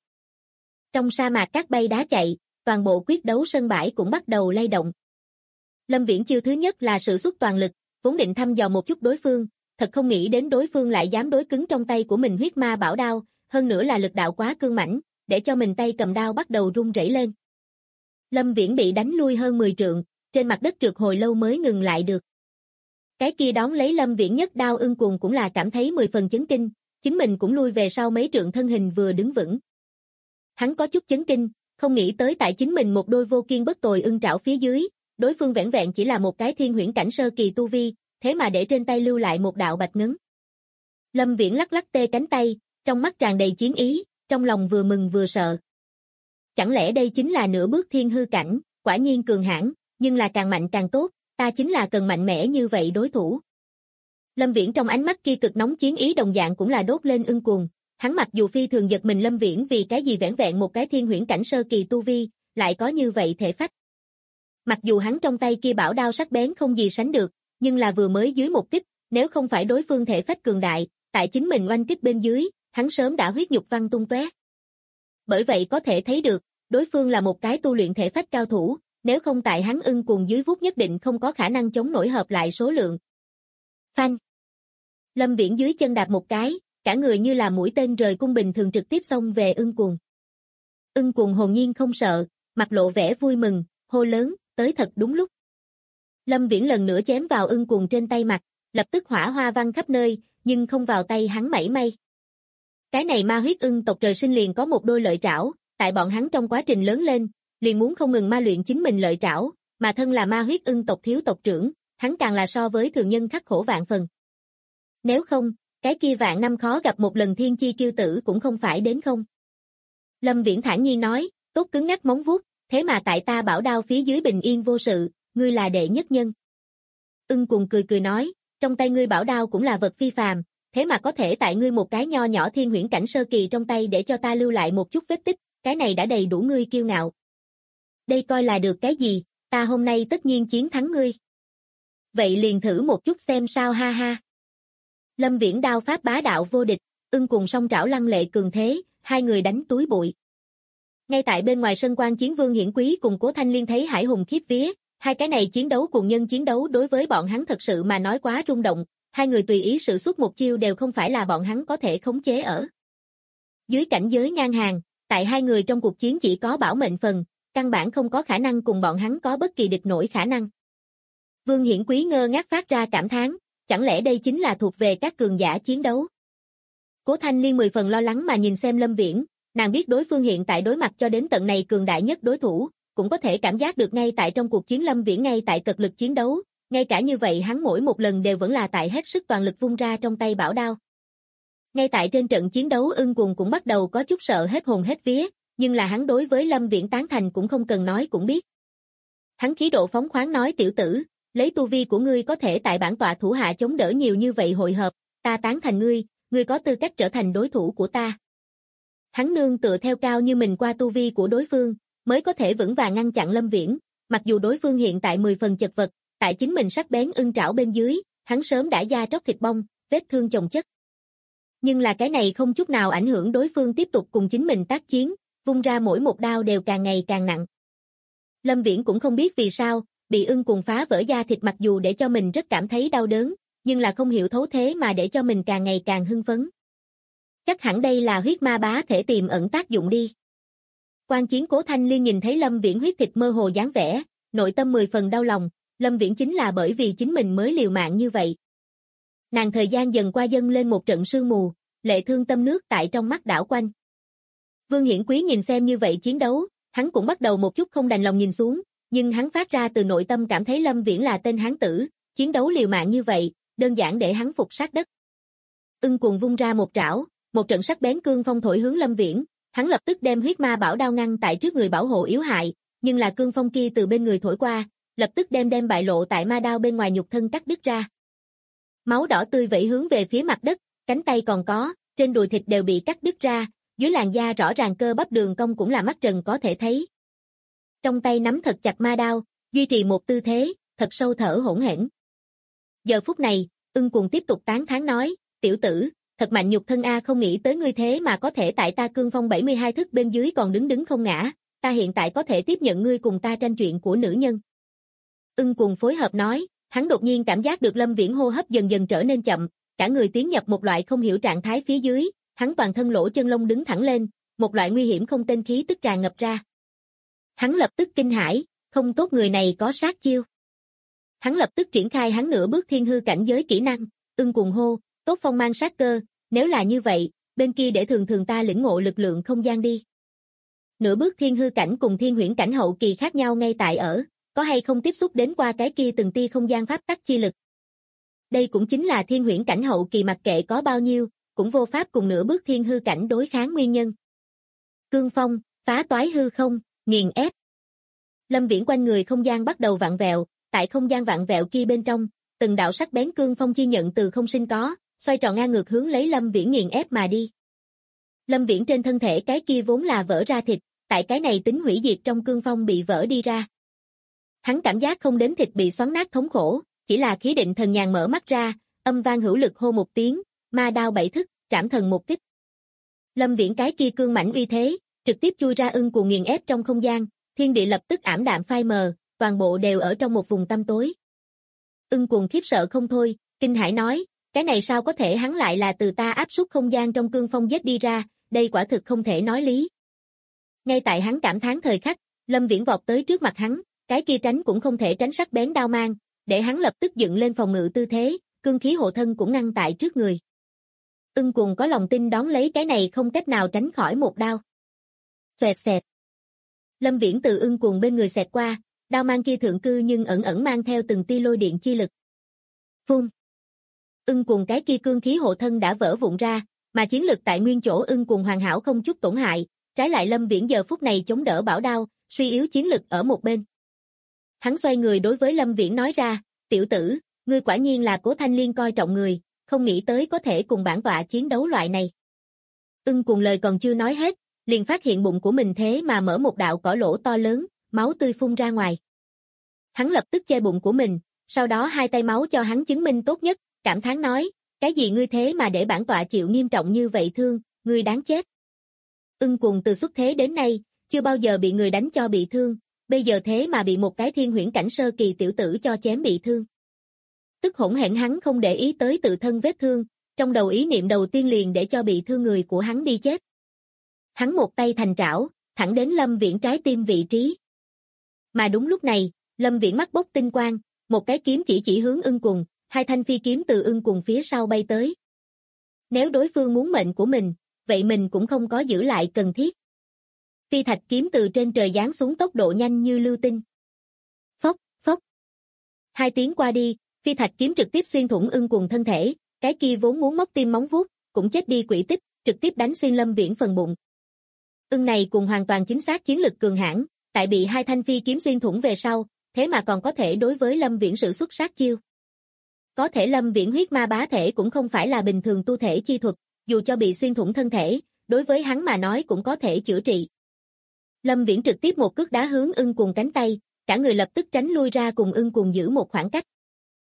Trong sa mạc cát bay đá chạy, toàn bộ quyết đấu sân bãi cũng bắt đầu lay động. Lâm Viễn chiêu thứ nhất là sử xuất toàn lực, vốn định thăm dò một chút đối phương, thật không nghĩ đến đối phương lại dám đối cứng trong tay của mình huyết ma bảo đao, hơn nữa là lực đạo quá cương mãnh, để cho mình tay cầm đao bắt đầu run rẩy lên. Lâm Viễn bị đánh lui hơn 10 trượng, trên mặt đất trượt hồi lâu mới ngừng lại được. Cái kia đón lấy Lâm Viễn nhất đao Ưng cuồng cũng là cảm thấy 10 phần chấn kinh, chính mình cũng lui về sau mấy trượng thân hình vừa đứng vững. Hắn có chút chấn kinh, không nghĩ tới tại chính mình một đôi vô kiên bất tồi ưng trảo phía dưới, đối phương vẻn vẹn chỉ là một cái thiên huyễn cảnh sơ kỳ tu vi, thế mà để trên tay lưu lại một đạo bạch ngấn. Lâm Viễn lắc lắc tê cánh tay, trong mắt tràn đầy chiến ý, trong lòng vừa mừng vừa sợ. Chẳng lẽ đây chính là nửa bước thiên hư cảnh, quả nhiên cường hãn, nhưng là càng mạnh càng tốt, ta chính là cần mạnh mẽ như vậy đối thủ. Lâm Viễn trong ánh mắt kia cực nóng chiến ý đồng dạng cũng là đốt lên Ưng cuồng, hắn mặc dù phi thường giật mình Lâm Viễn vì cái gì vẻn vẹn một cái thiên huyễn cảnh sơ kỳ tu vi, lại có như vậy thể phách. Mặc dù hắn trong tay kia bảo đao sắc bén không gì sánh được, nhưng là vừa mới dưới một kích, nếu không phải đối phương thể phách cường đại, tại chính mình oanh kích bên dưới, hắn sớm đã huyết nhục văng tung tóe. Bởi vậy có thể thấy được, đối phương là một cái tu luyện thể phách cao thủ, nếu không tại hắn Ưng cuồng dưới vuốt nhất định không có khả năng chống nổi hợp lại số lượng. Phanh. Lâm Viễn dưới chân đạp một cái, cả người như là mũi tên rời cung bình thường trực tiếp xông về Ưng Cuồng. Ưng Cuồng hồn nhiên không sợ, mặt lộ vẻ vui mừng, hô lớn, tới thật đúng lúc. Lâm Viễn lần nữa chém vào Ưng Cuồng trên tay mặt, lập tức hỏa hoa văng khắp nơi, nhưng không vào tay hắn mảy may. Cái này ma huyết ưng tộc trời sinh liền có một đôi lợi trảo, tại bọn hắn trong quá trình lớn lên, liền muốn không ngừng ma luyện chính mình lợi trảo, mà thân là ma huyết ưng tộc thiếu tộc trưởng, hắn càng là so với thường nhân khắc khổ vạn phần. Nếu không, cái kia vạn năm khó gặp một lần thiên chi kiêu tử cũng không phải đến không. Lâm Viễn thản nhiên nói, tốt cứng ngắc móng vuốt, thế mà tại ta bảo đao phía dưới bình yên vô sự, ngươi là đệ nhất nhân. Ưng Cuồng cười cười nói, trong tay ngươi bảo đao cũng là vật phi phàm, thế mà có thể tại ngươi một cái nho nhỏ thiên huyễn cảnh sơ kỳ trong tay để cho ta lưu lại một chút vết tích, cái này đã đầy đủ ngươi kiêu ngạo. Đây coi là được cái gì, ta hôm nay tất nhiên chiến thắng ngươi. Vậy liền thử một chút xem sao ha ha. Lâm Viễn đao pháp bá đạo vô địch, Ưng Cuồng song trảo lăng lệ cường thế, hai người đánh túi bụi. Ngay tại bên ngoài sân quan chiến Vương Hiển Quý cùng Cố Thanh Liên thấy hải hùng khiếp vía, hai cái này chiến đấu cùng nhân chiến đấu đối với bọn hắn thật sự mà nói quá rung động, hai người tùy ý sử xuất một chiêu đều không phải là bọn hắn có thể khống chế ở. Dưới cảnh giới ngang hàng, tại hai người trong cuộc chiến chỉ có bảo mệnh phần, căn bản không có khả năng cùng bọn hắn có bất kỳ địch nổi khả năng. Vương Hiển Quý ngơ ngác phát ra cảm thán, chẳng lẽ đây chính là thuộc về các cường giả chiến đấu. Cố Thanh Liên 10 phần lo lắng mà nhìn xem Lâm Viễn, nàng biết đối phương hiện tại đối mặt cho đến tận này cường đại nhất đối thủ, cũng có thể cảm giác được ngay tại trong cuộc chiến Lâm Viễn ngay tại cật lực chiến đấu, ngay cả như vậy hắn mỗi một lần đều vẫn là tại hết sức toàn lực vung ra trong tay bảo đao. Ngay tại trên trận chiến đấu Ưng Cuồng cũng bắt đầu có chút sợ hết hồn hết vía, nhưng là hắn đối với Lâm Viễn tán thành cũng không cần nói cũng biết. Hắn khí độ phóng khoáng nói tiểu tử, lấy tu vi của ngươi có thể tại bản tọa thủ hạ chống đỡ nhiều như vậy hội hợp, ta tán thành ngươi, ngươi có tư cách trở thành đối thủ của ta. Hắn nương tựa theo cao như mình qua tu vi của đối phương, mới có thể vững vàng ngăn chặn Lâm Viễn, mặc dù đối phương hiện tại 10 phần chật vật, tại chính mình sắc bén ưng trảo bên dưới, hắn sớm đã da tróc thịt bong, vết thương chồng chất. Nhưng là cái này không chút nào ảnh hưởng đối phương tiếp tục cùng chính mình tác chiến, vung ra mỗi một đao đều càng ngày càng nặng. Lâm Viễn cũng không biết vì sao, bị Ưng Cuồng phá vỡ da thịt mặc dù để cho mình rất cảm thấy đau đớn, nhưng là không hiểu thấu thế mà để cho mình càng ngày càng hưng phấn. Chắc hẳn đây là huyết ma bá thể tiềm ẩn tác dụng đi. Quan chiến Cố Thanh Liên nhìn thấy Lâm Viễn huyết thịt mơ hồ dáng vẻ, nội tâm 10 phần đau lòng, Lâm Viễn chính là bởi vì chính mình mới liều mạng như vậy. Nàng thời gian dần qua dâng lên một trận sương mù, lệ thương tâm nước tại trong mắt đảo quanh. Vương Hiển Quý nhìn xem như vậy chiến đấu, hắn cũng bắt đầu một chút không đành lòng nhìn xuống, nhưng hắn phát ra từ nội tâm cảm thấy Lâm Viễn là tên hán tử, chiến đấu liều mạng như vậy, đơn giản để hắn phục sát đất. Ưng Cuồng vung ra một trảo, một trận sắc bén cương phong thổi hướng Lâm Viễn, hắn lập tức đem huyết ma bảo đao ngăn tại trước người bảo hộ yếu hại, nhưng là cương phong kia từ bên người thổi qua, lập tức đem bại lộ tại ma đao bên ngoài nhục thân cắt đứt ra. Máu đỏ tươi vẩy hướng về phía mặt đất, cánh tay còn có, trên đùi thịt đều bị cắt đứt ra, dưới làn da rõ ràng cơ bắp đường cong cũng là mắt trần có thể thấy. Trong tay nắm thật chặt ma đao, duy trì một tư thế, thật sâu thở hỗn hển. Giờ phút này, Ưng Cuồng tiếp tục tán thán nói, tiểu tử, thật mạnh nhục thân a, không nghĩ tới ngươi thế mà có thể tại ta cương phong 72 thức bên dưới còn đứng không ngã, ta hiện tại có thể tiếp nhận ngươi cùng ta tranh chuyện của nữ nhân. Ưng Cuồng phối hợp nói, hắn đột nhiên cảm giác được Lâm Viễn hô hấp dần dần trở nên chậm, cả người tiến nhập một loại không hiểu trạng thái phía dưới, hắn toàn thân lỗ chân lông đứng thẳng lên, một loại nguy hiểm không tên khí tức tràn ngập ra. Hắn lập tức kinh hãi, không tốt, người này có sát chiêu. Hắn lập tức triển khai hắn nửa bước thiên hư cảnh giới kỹ năng, Ưng Cuồng hô, tốt phong mang sát cơ, nếu là như vậy, bên kia để thường ta lĩnh ngộ lực lượng không gian đi. Nửa bước thiên hư cảnh cùng thiên huyễn cảnh hậu kỳ khác nhau ngay tại ở, có hay không tiếp xúc đến qua cái kia từng tia không gian pháp tắc chi lực. Đây cũng chính là thiên huyễn cảnh hậu kỳ mặc kệ có bao nhiêu, cũng vô pháp cùng nửa bước thiên hư cảnh đối kháng nguyên nhân. Cương phong, phá toái hư không, nghiền ép. Lâm Viễn quanh người không gian bắt đầu vặn vẹo, tại không gian vặn vẹo kia bên trong, từng đạo sắc bén cương phong chi nhận từ không sinh có, xoay tròn ngang ngược hướng lấy Lâm Viễn nghiền ép mà đi. Lâm Viễn trên thân thể cái kia vốn là vỡ ra thịt, tại cái này tính hủy diệt trong cương phong bị vỡ đi ra. Hắn cảm giác không đến thịt bị xoắn nát thống khổ, chỉ là khí định thần nhàn mở mắt ra, âm vang hữu lực hô một tiếng, ma đao bảy thức, trảm thần một kích. Lâm Viễn cái kia cương mãnh uy thế, trực tiếp chui ra Ưng Cuồng nghiền ép trong không gian, thiên địa lập tức ảm đạm phai mờ, toàn bộ đều ở trong một vùng tăm tối. Ưng Cuồng khiếp sợ không thôi, kinh hãi nói, cái này sao có thể, hắn lại là từ ta áp suất không gian trong cương phong giết đi ra, đây quả thực không thể nói lý. Ngay tại hắn cảm thán thời khắc, Lâm Viễn vọt tới trước mặt hắn, cái kia tránh cũng không thể tránh sắc bén đao mang, để hắn lập tức dựng lên phòng ngự tư thế, cương khí hộ thân cũng ngăn tại trước người. Ưng Cuồng có lòng tin đón lấy cái này không cách nào tránh khỏi một đao. Xoẹt xẹt. Lâm Viễn từ Ưng Cuồng bên người xẹt qua, đao mang kia thượng cư nhưng ẩn ẩn mang theo từng tia lôi điện chi lực. Phun. Ưng Cuồng cái kia cương khí hộ thân đã vỡ vụn ra, mà chiến lực tại nguyên chỗ Ưng Cuồng hoàn hảo không chút tổn hại, trái lại Lâm Viễn giờ phút này chống đỡ bảo đao, suy yếu chiến lực ở một bên. Hắn xoay người đối với Lâm Viễn nói ra, tiểu tử, ngươi quả nhiên là Cố Thanh Liên coi trọng người, không nghĩ tới có thể cùng bản tọa chiến đấu loại này. Ưng Cuồng lời còn chưa nói hết, liền phát hiện bụng của mình thế mà mở một đạo cỏ lỗ to lớn, máu tươi phun ra ngoài. Hắn lập tức che bụng của mình, sau đó hai tay máu cho hắn chứng minh tốt nhất, cảm thán nói, cái gì ngươi thế mà để bản tọa chịu nghiêm trọng như vậy thương, ngươi đáng chết. Ưng Cuồng từ xuất thế đến nay, chưa bao giờ bị người đánh cho bị thương, bây giờ thế mà bị một cái thiên huyễn cảnh sơ kỳ tiểu tử cho chém bị thương. Tức hỗn hển hắn không để ý tới tự thân vết thương, trong đầu ý niệm đầu tiên liền để cho bị thương người của hắn đi chết. Hắn một tay thành trảo, thẳng đến Lâm Viễn trái tim vị trí. Mà đúng lúc này, Lâm Viễn mắt bốc tinh quang, một cái kiếm chỉ hướng Ưng Cuồng, hai thanh phi kiếm từ Ưng Cuồng phía sau bay tới. Nếu đối phương muốn mệnh của mình, vậy mình cũng không có giữ lại cần thiết. Phi thạch kiếm từ trên trời giáng xuống tốc độ nhanh như lưu tinh. Phốc, phốc. Hai tiếng qua đi, phi thạch kiếm trực tiếp xuyên thủng Ưng Cuồng thân thể, cái kia vốn muốn móc tim móng vuốt, cũng chết đi quỷ tích, trực tiếp đánh xuyên Lâm Viễn phần bụng. Ưng này cùng hoàn toàn chính xác chiến lực cường hãn, tại bị hai thanh phi kiếm xuyên thủng về sau, thế mà còn có thể đối với Lâm Viễn sử xuất sát chiêu. Có thể Lâm Viễn huyết ma bá thể cũng không phải là bình thường tu thể chi thuật, dù cho bị xuyên thủng thân thể, đối với hắn mà nói cũng có thể chữa trị. Lâm Viễn trực tiếp một cước đá hướng Ưng Cuồng cánh tay, cả người lập tức tránh lui ra cùng Ưng Cuồng giữ một khoảng cách.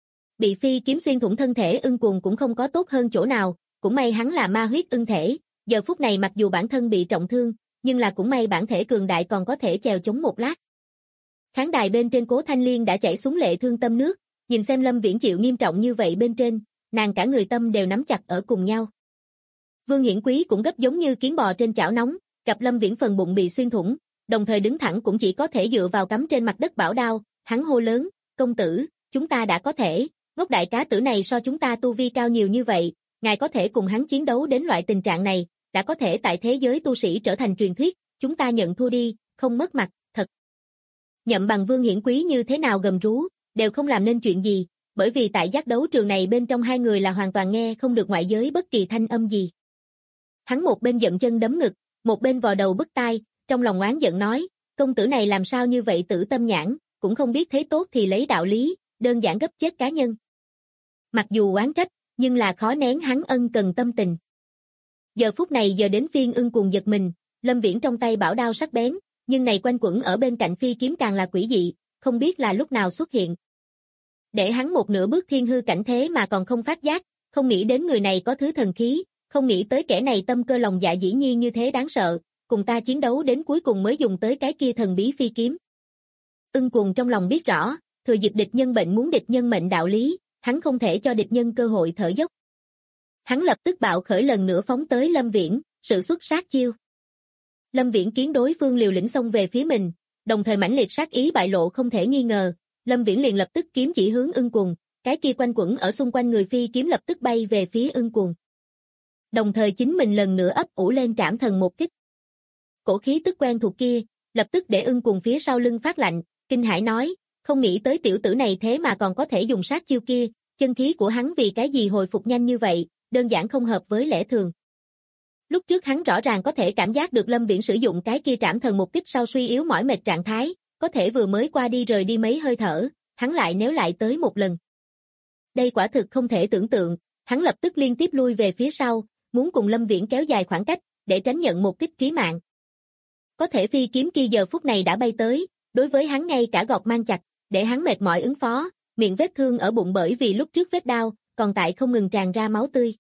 Bị phi kiếm xuyên thủng thân thể Ưng Cuồng cũng không có tốt hơn chỗ nào, cũng may hắn là ma huyết ưng thể, giờ phút này mặc dù bản thân bị trọng thương, nhưng là cũng may bản thể cường đại còn có thể chèo chống một lát. Khán đài bên trên Cố Thanh Liên đã chảy xuống lệ thương tâm nước, nhìn xem Lâm Viễn chịu nghiêm trọng như vậy bên trên, nàng cả người tâm đều nắm chặt ở cùng nhau. Vương Hiển Quý cũng gấp giống như kiến bò trên chảo nóng, gặp Lâm Viễn phần bụng bị xuyên thủng, đồng thời đứng thẳng cũng chỉ có thể dựa vào cắm trên mặt đất bảo đao, hắn hô lớn, công tử, chúng ta đã có thể, ngốc đại cá tử này so chúng ta tu vi cao nhiều như vậy, ngài có thể cùng hắn chiến đấu đến loại tình trạng này, đã có thể tại thế giới tu sĩ trở thành truyền thuyết, chúng ta nhận thua đi, không mất mặt, thật. Nhậm Bằng Vương Hiển Quý như thế nào gầm rú, đều không làm nên chuyện gì, bởi vì tại giác đấu trường này bên trong hai người là hoàn toàn nghe không được ngoại giới bất kỳ thanh âm gì. Hắn một bên dậm chân đấm ngực, một bên vò đầu bứt tai, trong lòng oán giận nói, công tử này làm sao như vậy tử tâm nhãn, cũng không biết thế tốt thì lấy đạo lý, đơn giản gấp chết cá nhân. Mặc dù oán trách, nhưng là khó nén hắn ân cần tâm tình. Giờ phút này giờ đến phiên Ưng Cuồng giật mình, Lâm Viễn trong tay bảo đao sắc bén, nhưng này quanh quẩn ở bên cạnh phi kiếm càng là quỷ dị, không biết là lúc nào xuất hiện. Để hắn một nửa bước thiên hư cảnh thế mà còn không phát giác, không nghĩ đến người này có thứ thần khí, không nghĩ tới kẻ này tâm cơ lòng dạ dĩ nhiên như thế đáng sợ, cùng ta chiến đấu đến cuối cùng mới dùng tới cái kia thần bí phi kiếm. Ưng Cuồng trong lòng biết rõ, thừa dịp địch nhân bệnh muốn địch nhân mệnh đạo lý, hắn không thể cho địch nhân cơ hội thở dốc. Hắn lập tức bạo khởi lần nữa phóng tới Lâm Viễn, sự xuất sát chiêu. Lâm Viễn kiến đối phương liều lĩnh xông về phía mình, đồng thời mãnh liệt sát ý bại lộ không thể nghi ngờ, Lâm Viễn liền lập tức kiếm chỉ hướng Ưng Cuồng, cái kia quanh quẩn ở xung quanh người phi kiếm lập tức bay về phía Ưng Cuồng. Đồng thời chính mình lần nữa ấp ủ lên trảm thần một kích. Cổ khí tức quen thuộc kia, lập tức để Ưng Cuồng phía sau lưng phát lạnh, kinh hãi nói, không nghĩ tới tiểu tử này thế mà còn có thể dùng sát chiêu kia, chân khí của hắn vì cái gì hồi phục nhanh như vậy, đơn giản không hợp với lẽ thường. Lúc trước hắn rõ ràng có thể cảm giác được Lâm Viễn sử dụng cái kia trảm thần một kích sau suy yếu mỏi mệt trạng thái, có thể vừa mới qua đi rời đi mấy hơi thở, hắn lại néo lại tới một lần. Đây quả thực không thể tưởng tượng, hắn lập tức liên tiếp lui về phía sau, muốn cùng Lâm Viễn kéo dài khoảng cách, để tránh nhận một kích trí mạng. Có thể phi kiếm kia giờ phút này đã bay tới, đối với hắn ngay cả gọt mang chặt, để hắn mệt mỏi ứng phó, miệng vết thương ở bụng bởi vì lúc trước vết đau, còn tại không ngừng tràn ra máu tươi.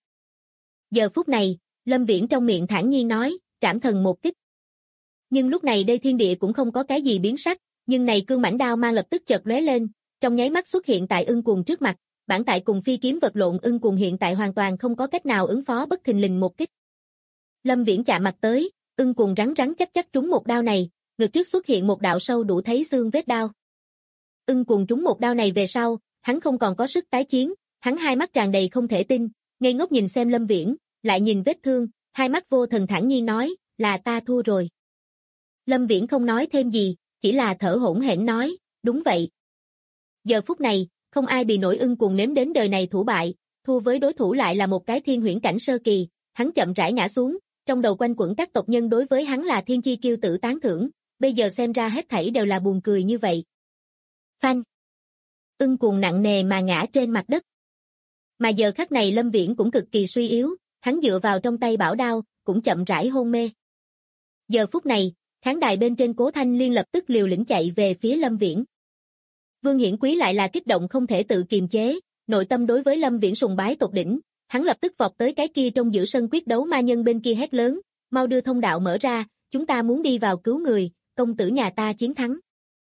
Giờ phút này, Lâm Viễn trong miệng thản nhiên nói, trảm thần một kích. Nhưng lúc này đây thiên địa cũng không có cái gì biến sắc, nhưng này cương mãnh đao mang lập tức chợt lóe lên, trong nháy mắt xuất hiện tại Ưng Cuồng trước mặt, bản tại cùng phi kiếm vật lộn Ưng Cuồng hiện tại hoàn toàn không có cách nào ứng phó bất thình lình một kích. Lâm Viễn chạm mặt tới, Ưng Cuồng rắn chắc trúng một đao này, ngực trước xuất hiện một đạo sâu đủ thấy xương vết đao. Ưng Cuồng trúng một đao này về sau, hắn không còn có sức tái chiến, hắn hai mắt tràn đầy không thể tin, ngây ngốc nhìn xem Lâm Viễn, lại nhìn vết thương, hai mắt vô thần thản nhiên nói, là ta thua rồi. Lâm Viễn không nói thêm gì, chỉ là thở hổn hển nói, đúng vậy. Giờ phút này, không ai bị nổi Ưng Cuồng nếm đến đời này thủ bại, thua với đối thủ lại là một cái thiên huyễn cảnh sơ kỳ, hắn chậm rãi ngã xuống, trong đầu quanh quẩn các tộc nhân đối với hắn là thiên chi kiêu tử tán thưởng, bây giờ xem ra hết thảy đều là buồn cười như vậy. Phanh. Ưng Cuồng nặng nề mà ngã trên mặt đất. Mà giờ khắc này Lâm Viễn cũng cực kỳ suy yếu, hắn dựa vào trong tay bảo đao, cũng chậm rãi hôn mê. Giờ phút này, khán đài bên trên Cố Thanh Liên lập tức liều lĩnh chạy về phía Lâm Viễn. Vương Hiển Quý lại là kích động không thể tự kiềm chế, nội tâm đối với Lâm Viễn sùng bái tột đỉnh, hắn lập tức vọt tới cái kia trong giữa sân quyết đấu ma nhân bên kia hét lớn, mau đưa thông đạo mở ra, chúng ta muốn đi vào cứu người, công tử nhà ta chiến thắng.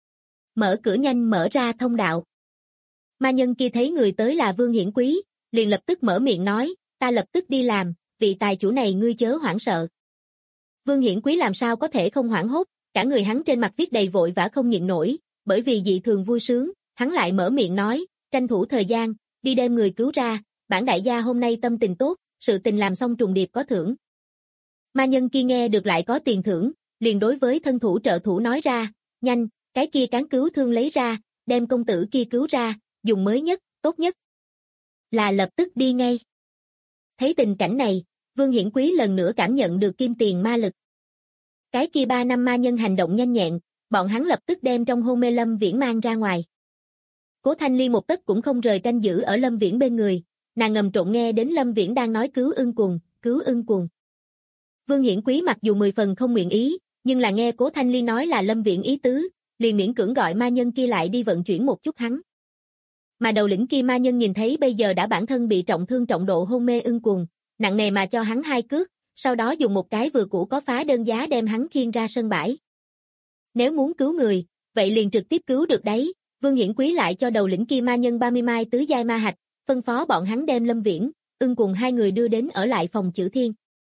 Mở cửa nhanh mở ra thông đạo. Ma nhân kia thấy người tới là Vương Hiển Quý, liền lập tức mở miệng nói, ta lập tức đi làm, vị tài chủ này ngươi chớ hoảng sợ. Vương Hiển Quý làm sao có thể không hoảng hốt, cả người hắn trên mặt viết đầy vội vã không nhịn nổi, bởi vì dị thường vui sướng, hắn lại mở miệng nói, tranh thủ thời gian, đi đem người cứu ra, bản đại gia hôm nay tâm tình tốt, sự tình làm xong trùng điệp có thưởng. Ma nhân kia nghe được lại có tiền thưởng, liền đối với thân thủ trợ thủ nói ra, nhanh, cái kia cán cứu thương lấy ra, đem công tử kia cứu ra, dùng mới nhất, tốt nhất. Là lập tức đi ngay. Thấy tình cảnh này, Vương Hiển Quý lần nữa cảm nhận được kim tiền ma lực. Cái kia 3 năm ma nhân hành động nhanh nhẹn, bọn hắn lập tức đem trong hôn mê Lâm Viễn mang ra ngoài. Cố Thanh Liên một tấc cũng không rời canh giữ ở Lâm Viễn bên người, nàng ngầm trộn nghe đến Lâm Viễn đang nói cứu Ưng Cuồng, cứu Ưng Cuồng. Vương Hiển Quý mặc dù 10 phần không nguyện ý, nhưng là nghe Cố Thanh Liên nói là Lâm Viễn ý tứ, liền miễn cưỡng gọi ma nhân kia lại đi vận chuyển một chút hắn. Mà đầu lĩnh kia ma nhân nhìn thấy bây giờ đã bản thân bị trọng thương trọng độ hôn mê Ưng Cuồng, nặng nề mà cho hắn 2 cước, sau đó dùng một cái vừa cũ có phá đơn giá đem hắn khiêng ra sân bãi. Nếu muốn cứu người, vậy liền trực tiếp cứu được đấy, Vương Hiển Quý lại cho đầu lĩnh kia ma nhân 30 mai tứ giai ma hạch, phân phó bọn hắn đem Lâm Viễn, Ưng Cuồng 2 người đưa đến ở lại phòng chữ thiên.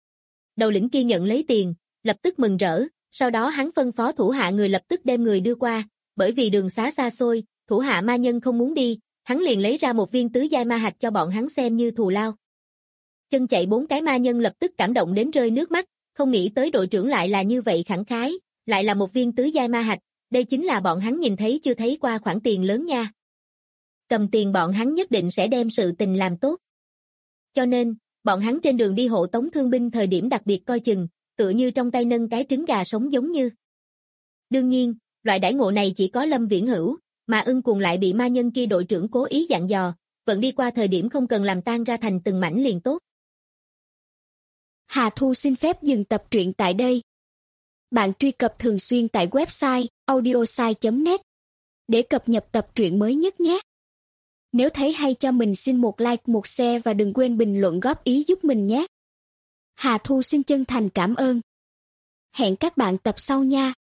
Đầu lĩnh kia nhận lấy tiền, lập tức mừng rỡ, sau đó hắn phân phó thủ hạ người lập tức đem người đưa qua, bởi vì đường xá xa xôi, thủ hạ ma nhân không muốn đi, hắn liền lấy ra một viên tứ giai ma hạch cho bọn hắn xem như thù lao. Chân chạy 4 cái ma nhân lập tức cảm động đến rơi nước mắt, không nghĩ tới đội trưởng lại là như vậy khẳng khái, lại là một viên tứ giai ma hạch, đây chính là bọn hắn nhìn thấy chưa thấy qua khoản tiền lớn nha. Cầm tiền bọn hắn nhất định sẽ đem sự tình làm tốt. Cho nên, bọn hắn trên đường đi hộ tống thương binh thời điểm đặc biệt coi chừng, tựa như trong tay nâng cái trứng gà sống giống như. Đương nhiên, loại đãi ngộ này chỉ có Lâm Viễn hữu, mà Ưng Cuồng lại bị ma nhân kia đội trưởng cố ý dặn dò, vẫn đi qua thời điểm không cần làm tan ra thành từng mảnh liền tốt. Hà Thu xin phép dừng tập truyện tại đây. Bạn truy cập thường xuyên tại website audiosai.net để cập nhật tập truyện mới nhất nhé. Nếu thấy hay cho mình xin một like, một share và đừng quên bình luận góp ý giúp mình nhé. Hà Thu xin chân thành cảm ơn. Hẹn các bạn tập sau nha.